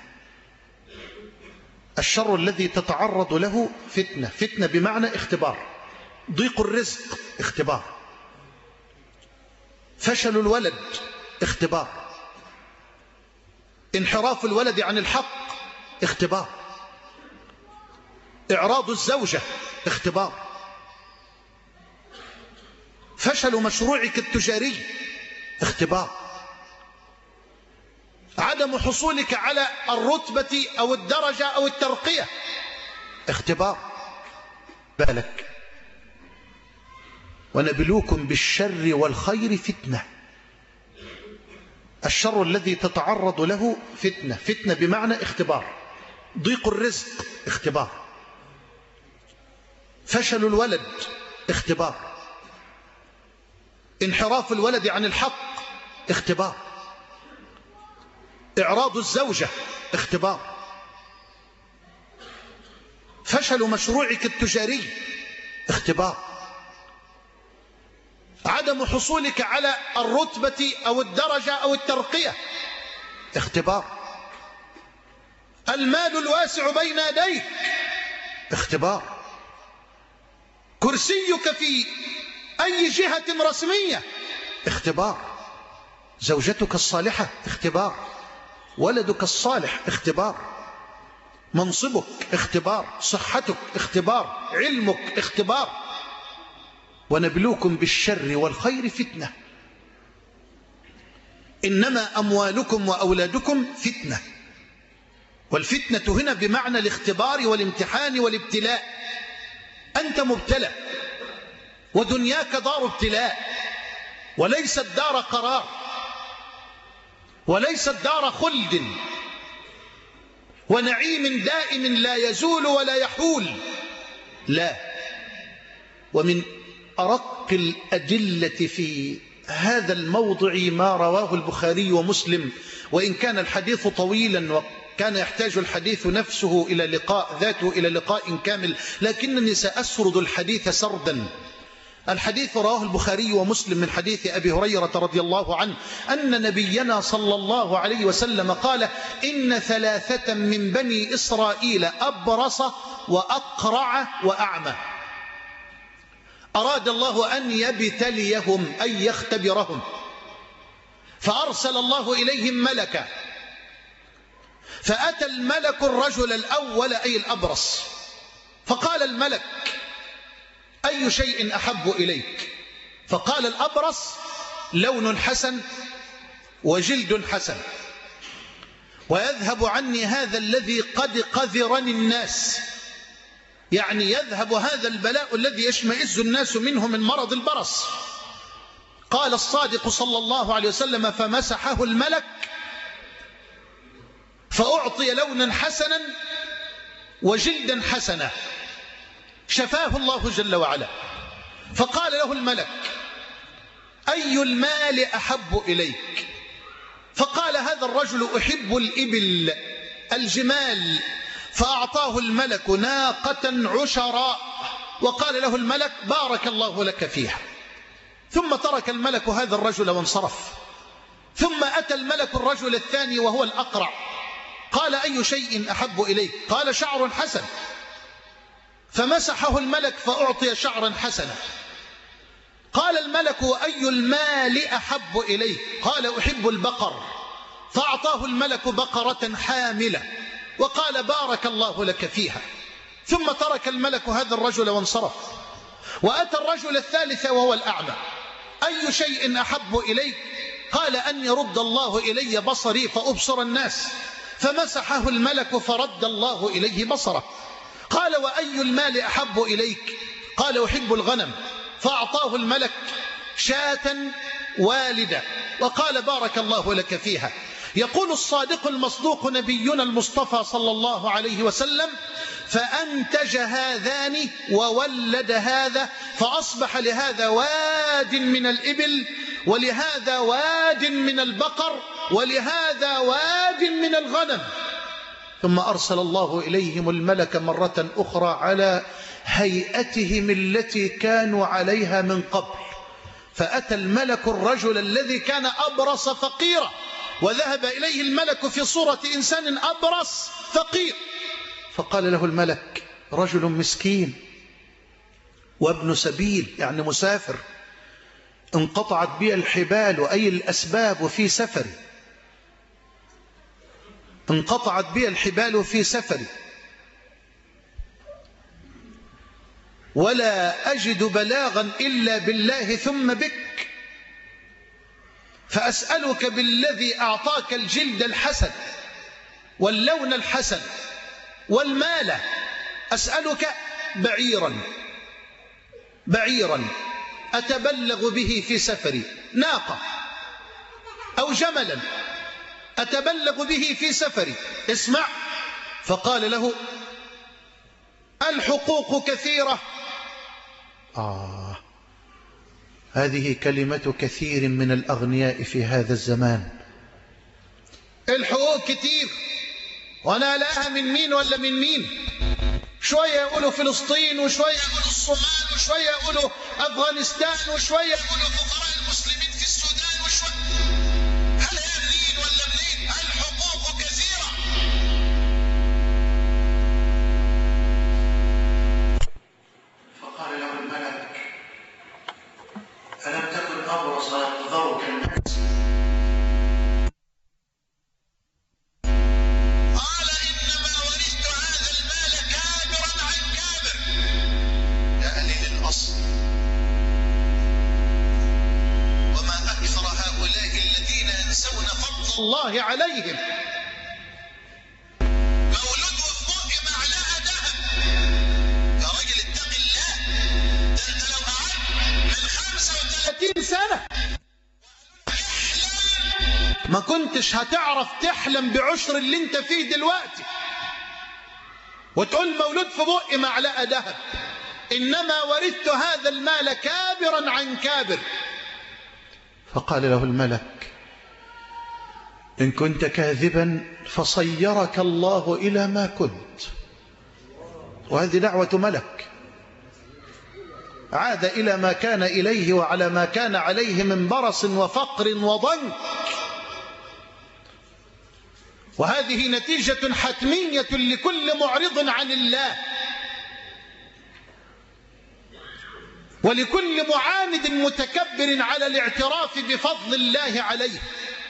الشر الذي تتعرض له فتنة، فتنة بمعنى اختبار. ضيق الرزق اختبار، فشل الولد اختبار، انحراف الولد عن الحق اختبار، إعراض الزوجة اختبار، فشل مشروعك التجاري اختبار، عدم حصولك على الرتبة أو الدرجة أو الترقية اختبار. بالك. ونبلوكم بالشر والخير فتنة. الشر الذي تتعرض له فتنة، فتنة بمعنى اختبار. ضيق الرزق اختبار، فشل الولد اختبار، انحراف الولد عن الحق اختبار، إعراض الزوجة اختبار، فشل مشروعك التجاري اختبار، عدم حصولك على الرتبة أو الدرجة أو الترقية اختبار، المال الواسع بين يديك اختبار، كرسيك في أي جهة رسمية اختبار، زوجتك الصالحة اختبار، ولدك الصالح اختبار، منصبك اختبار، صحتك اختبار، علمك اختبار. ونبلوكم بالشر والخير فتنة. إنما أموالكم وأولادكم فتنة. والفتنة هنا بمعنى الاختبار والامتحان والابتلاء. أنت مبتلى، ودنياك دار ابتلاء، وليست دار قرار، وليست دار خلد ونعيم دائم لا يزول ولا يحول، لا. ومن أرق الأدلة في هذا الموضع ما رواه البخاري ومسلم، وإن كان الحديث طويلا وكان يحتاج الحديث نفسه إلى لقاء ذاته إلى لقاء كامل، لكنني سأسرد الحديث سردا. الحديث رواه البخاري ومسلم من حديث أبي هريرة رضي الله عنه أن نبينا صلى الله عليه وسلم قال: إن 3 من بني إسرائيل أبرص وأقرع وأعمى، أراد الله أن يبتليهم أي يختبرهم، فأرسل الله إليهم ملكا، فأتى الملك الرجل الأول أي الأبرص، فقال الملك: أي شيء أحب إليك؟ فقال الأبرص: لون حسن وجلد حسن، ويذهب عني هذا الذي قد قذرني الناس، يعني يذهب هذا البلاء الذي يشمئز الناس منه من مرض البرص. قال الصادق صلى الله عليه وسلم: فمسحه الملك فأعطي لونا حسنا وجلدا حسنا، شفاه الله جل وعلا. فقال له الملك: أي المال أحب إليك؟ فقال هذا الرجل: أحب الإبل الجمال. فأعطاه الملك ناقة عشراء، وقال له الملك: بارك الله لك فيها. ثم ترك الملك هذا الرجل وانصرف. ثم أتى الملك الرجل الثاني وهو الأقرع، قال: أي شيء أحب إليك؟ قال: شعر حسن. فمسحه الملك فأعطي شعرا حسنا. قال الملك: وأي المال أحب إليك؟ قال: أحب البقر. فأعطاه الملك بقرة حاملة، وقال: بارك الله لك فيها. ثم ترك الملك هذا الرجل وانصرف. وأتى الرجل الثالث وهو الأعمى: أي شيء أحب إليك؟ قال: أن يرد الله إلي بصري فأبصر الناس. فمسحه الملك فرد الله إليه بصره. قال قال وأي المال أحب إليك؟ قال أحب الغنم. فأعطاه الملك شاة والدة وقال بارك الله لك فيها. يقول الصادق المصدوق نبينا المصطفى صلى الله عليه وسلم: فأنتج هذان وولد هذا، فأصبح لهذا واد من الإبل، ولهذا واد من البقر، ولهذا واد من الغنم. ثم أرسل الله إليهم الملك مرة أخرى على هيئتهم التي كانوا عليها من قبل، فأتى الملك الرجل الذي كان أبرص فقيرا، وذهب إليه الملك في صورة إنسان أبرص فقير، فقال له الملك: رجل مسكين وابن سبيل، يعني مسافر، انقطعت بي الحبال أي الأسباب في سفري، انقطعت بي الحبال في سفري، ولا أجد بلاغا إلا بالله ثم بك، فأسألك بالذي أعطاك الجلد الحسن واللون الحسن والمال، أسألك بعيرا أتبلغ به في سفري، ناقة أو جملا أتبلغ به في سفري. اسمع، فقال له: الحقوق كثيرة. هذه كلمة كثير من الأغنياء في هذا الزمان. الحقوق كتير، وانا لاها من مين ولا من مين؟ شوية يقولوا فلسطين، وشوية يقولوا الصومال، وشوية يقولوا أفغانستان، وشوية يقولوا فقراء المسلمين في السودان، وشوية هل هي منين ولا منين؟ الحقوق كثيرة. فقال له الملك: ألم تكن أبرص يقدرك الناس؟ قال: إنما ورثت هذا المال كابرا عن كابر. يا قليل الأصل، وما أكثر هؤلاء الذين ينسون فضل الله عليهم. مولود وفوق معلقة ذهب. يا راجل اتق الله، ده أنت لو قعدت من 35 سنة ما كنتش هتعرف تحلم بعشر اللي انت فيه دلوقتي، وتقول مولود في بق معلقة ذهب. إنما ورثت هذا المال كابرا عن كابر. فقال له الملك: إن كنت كاذبا فصيرك الله إلى ما كنت. وهذه دعوة ملك، عاد إلى ما كان إليه وعلى ما كان عليه من برص وفقر وضنك. وهذه نتيجة حتمية لكل معرض عن الله، ولكل معاند متكبر على الاعتراف بفضل الله عليه.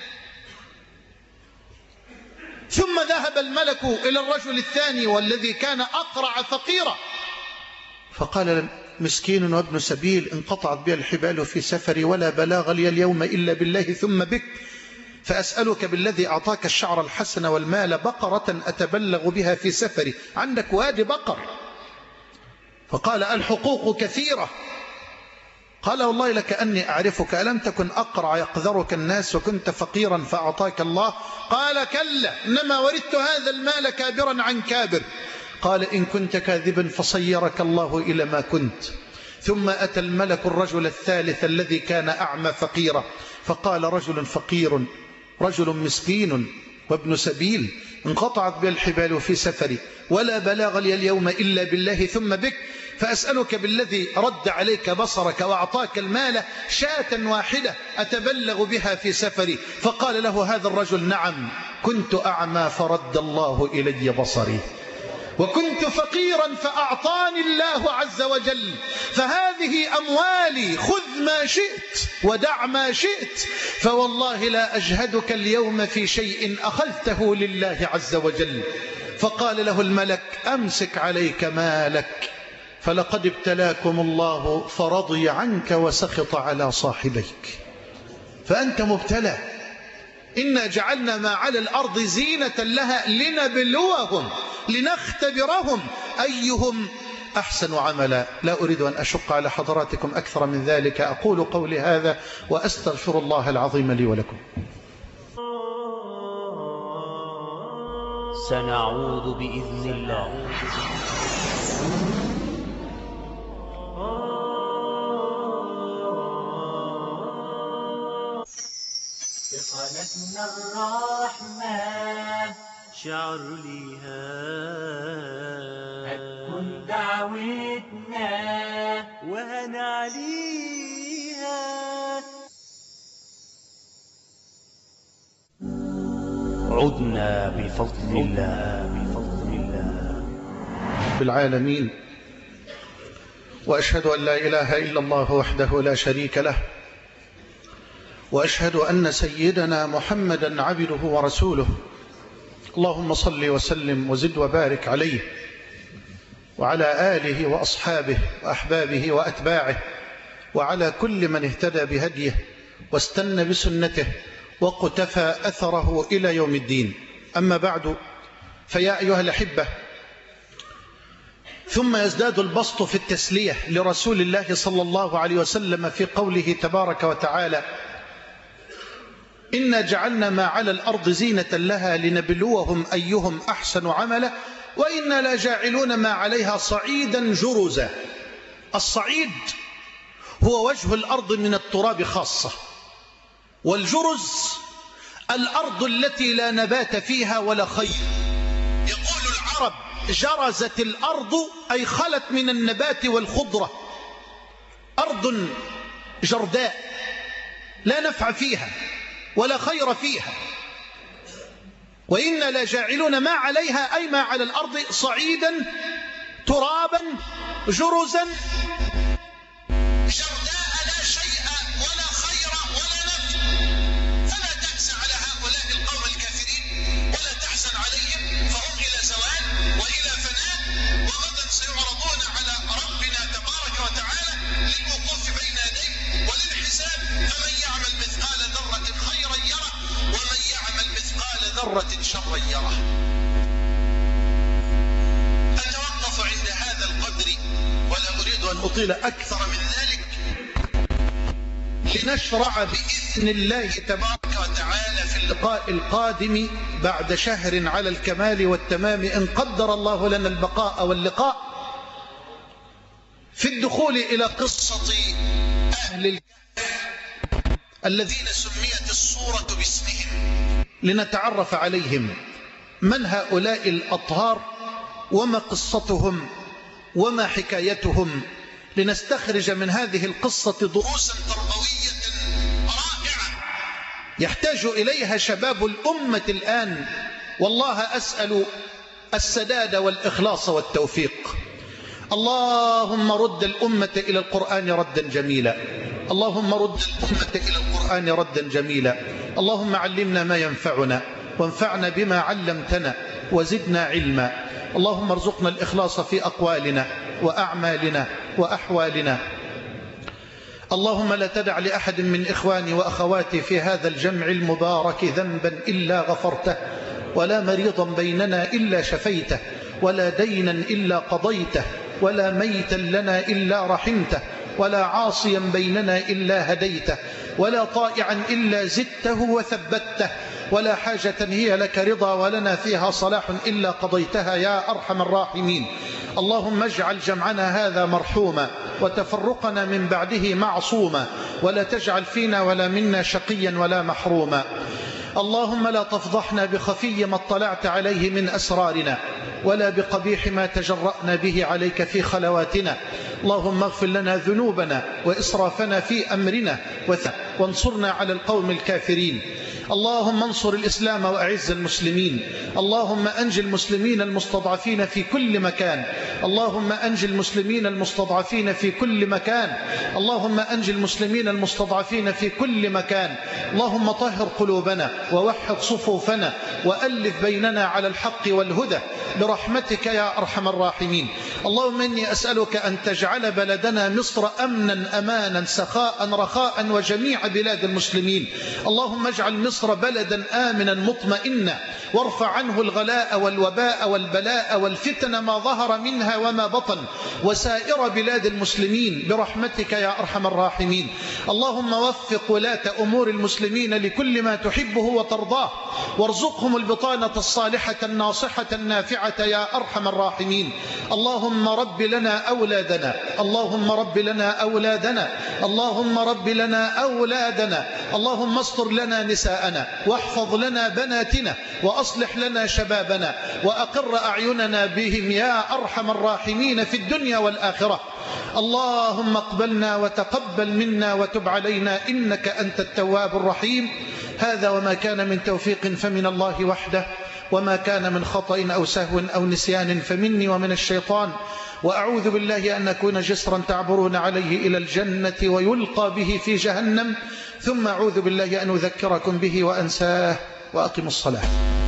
ثم ذهب الملك إلى الرجل الثاني والذي كان أقرع فقيرا، فقال: مسكين وابن سبيل، انقطعت بي الحبال في سفري، ولا بلاغ لي اليوم إلا بالله ثم بك، فأسألك بالذي أعطاك الشعر الحسن والمال بقرة أتبلغ بها في سفري. عندك وادي بقر. فقال: الحقوق كثيرة. قال: والله لكأني أعرفك، ألم تكن أقرع يقذرك الناس وكنت فقيرا فأعطاك الله؟ قال: كلا، إنما ورثت هذا المال كابرا عن كابر. قال: إن كنت كاذبا فصيرك الله إلى ما كنت. ثم أتى الملك الرجل الثالث الذي كان أعمى فقيرا، فقال: رجل فقير، رجل مسكين وابن سبيل، انقطعت بي الحبال في سفري، ولا بلاغ لي اليوم إلا بالله ثم بك، فأسألك بالذي رد عليك بصرك وأعطاك المال شاة واحدة أتبلغ بها في سفري. فقال له هذا الرجل: نعم، كنت أعمى فرد الله إلي بصري، وكنت فقيرا فأعطاني الله عز وجل، فهذه أموالي، خذ ما شئت ودع ما شئت، فوالله لا أجهدك اليوم في شيء أخذته لله عز وجل. فقال له الملك: أمسك عليك مالك، فلقد ابتلاكم الله فرضي عنك وسخط على صاحبيك، فأنت مبتلى. إنا جعلنا ما على الأرض زينة لها لنبلوهم لنختبرهم أيهم أحسن عملا. لا أريد أن أشق على حضراتكم أكثر من ذلك، أقول قولي هذا وأستغفر الله العظيم لي ولكم. سنعود بإذن الله. بقالتنا الرحمة شعر ليها هتكون دعوتنا وهنعليها. عدنا بفضل الله بالعالمين، وأشهد أن لا إله إلا الله وحده لا شريك له، وأشهد أن سيدنا محمدا عبده ورسوله. اللهم صل وسلم وزد وبارك عليه وعلى آله وأصحابه وأحبابه وأتباعه وعلى كل من اهتدى بهديه واستنى بسنته وقتفى أثره إلى يوم الدين. أما بعد، فيا أيها الأحبة، ثم يزداد البسط في التسلية لرسول الله صلى الله عليه وسلم في قوله تبارك وتعالى: إنا جعلنا ما على الأرض زينة لها لنبلوهم أيهم أحسن عملا وإنا لجاعلون ما عليها صعيدا جرزا. الصعيد هو وجه الأرض من التراب خاصة، والجرز الأرض التي لا نبات فيها ولا خير. يقول العرب: جرزت الأرض، أي خلت من النبات والخضرة. أرض جرداء لا نفع فيها ولا خير فيها. وإنا لجاعلون ما عليها، أي ما على الأرض، صعيدا ترابا جرزا جرداء لا شيء ولا خير ولا نفع. فلا تأس على هؤلاء القوم الكافرين ولا تحزن عليهم، فهم إلى زوال وإلى فناء، وغدا سيعرضون على ربنا تبارك وتعالى للوقوف بين يديه وللحساب. فمن يعمل مثقال ذرة خيرا يره ومن يعمل مثقال ذرة شرا يره. أتوقف عند هذا القدر ولا أريد أن أطيل أكثر من ذلك، لنشرع بإذن الله تبارك وتعالى في اللقاء القادم بعد شهر على الكمال والتمام، إن قدر الله لنا البقاء واللقاء، في الدخول إلى قصة أهل الكهف الذين سميت السورة باسمهم، لنتعرف عليهم. من هؤلاء الأطهار وما قصتهم وما حكايتهم، لنستخرج من هذه القصة دروسا تربوية رائعة يحتاج إليها شباب الأمة الآن. والله أسأل السداد والإخلاص والتوفيق. اللهم رد الأمة إلى القرآن ردا جميلا، اللهم رد الأمة إلى القرآن ردا جميلا. اللهم علمنا ما ينفعنا وانفعنا بما علمتنا وزدنا علما. اللهم ارزقنا الإخلاص في أقوالنا وأعمالنا وأحوالنا. اللهم لا تدع لأحد من إخواني وأخواتي في هذا الجمع المبارك ذنبا إلا غفرته، ولا مريضا بيننا إلا شفيته، ولا دينا إلا قضيته، ولا ميتا لنا إلا رحمته، ولا عاصيا بيننا إلا هديته، ولا طائعا إلا زدته وثبته، ولا حاجة هي لك رضا ولنا فيها صلاح إلا قضيتها يا أرحم الراحمين. اللهم اجعل جمعنا هذا مرحوما وتفرقنا من بعده معصوما، ولا تجعل فينا ولا منا شقيا ولا محروما. اللهم لا تفضحنا بخفي ما اطلعت عليه من أسرارنا، ولا بقبيح ما تجرأنا به عليك في خلواتنا. اللهم اغفر لنا ذنوبنا وإسرافنا في أمرنا وانصرنا على القوم الكافرين. اللهم انصر الإسلام وأعز المسلمين. اللهم أنجي المسلمين المستضعفين في كل مكان. اللهم أنجي المسلمين المستضعفين في كل مكان. اللهم أنجي المسلمين المستضعفين في كل مكان. اللهم طهر قلوبنا ووحد صفوفنا وألف بيننا على الحق والهدى برحمتك يا أرحم الراحمين. اللهم إني أسألك أن تجعل بلدنا مصر أمنا أمانا سخاء رخاء وجميع بلاد المسلمين. اللهم اجعل مصر بلدا آمنا مطمئنا، وارفع عنه الغلاء والوباء والبلاء والفتن ما ظهر منها وما بطن، وسائر بلاد المسلمين برحمتك يا أرحم الراحمين. اللهم وفق ولاة أمور المسلمين لكل ما تحبه وترضاه، وارزقهم البطانة الصالحة الناصحة النافعة يا أرحم الراحمين. اللهم رب لنا أولادنا، اللهم رب لنا أولادنا، اللهم رب لنا أولادنا، اللهم استر لنا نساءنا، واحفظ لنا بناتنا، وأصلح لنا شبابنا، وأقر أعيننا بهم يا أرحم الراحمين في الدنيا والآخرة. اللهم اقبلنا وتقبل منا وتب علينا إنك أنت التواب الرحيم. هذا وما كان من توفيق فمن الله وحده، وما كان من خطأ أو سهو أو نسيان فمني ومن الشيطان، وأعوذ بالله أن نكون جسرا تعبرون عليه إلى الجنة ويلقى به في جهنم، ثم أعوذ بالله أن أذكركم به وأنساه. وأقم الصلاة.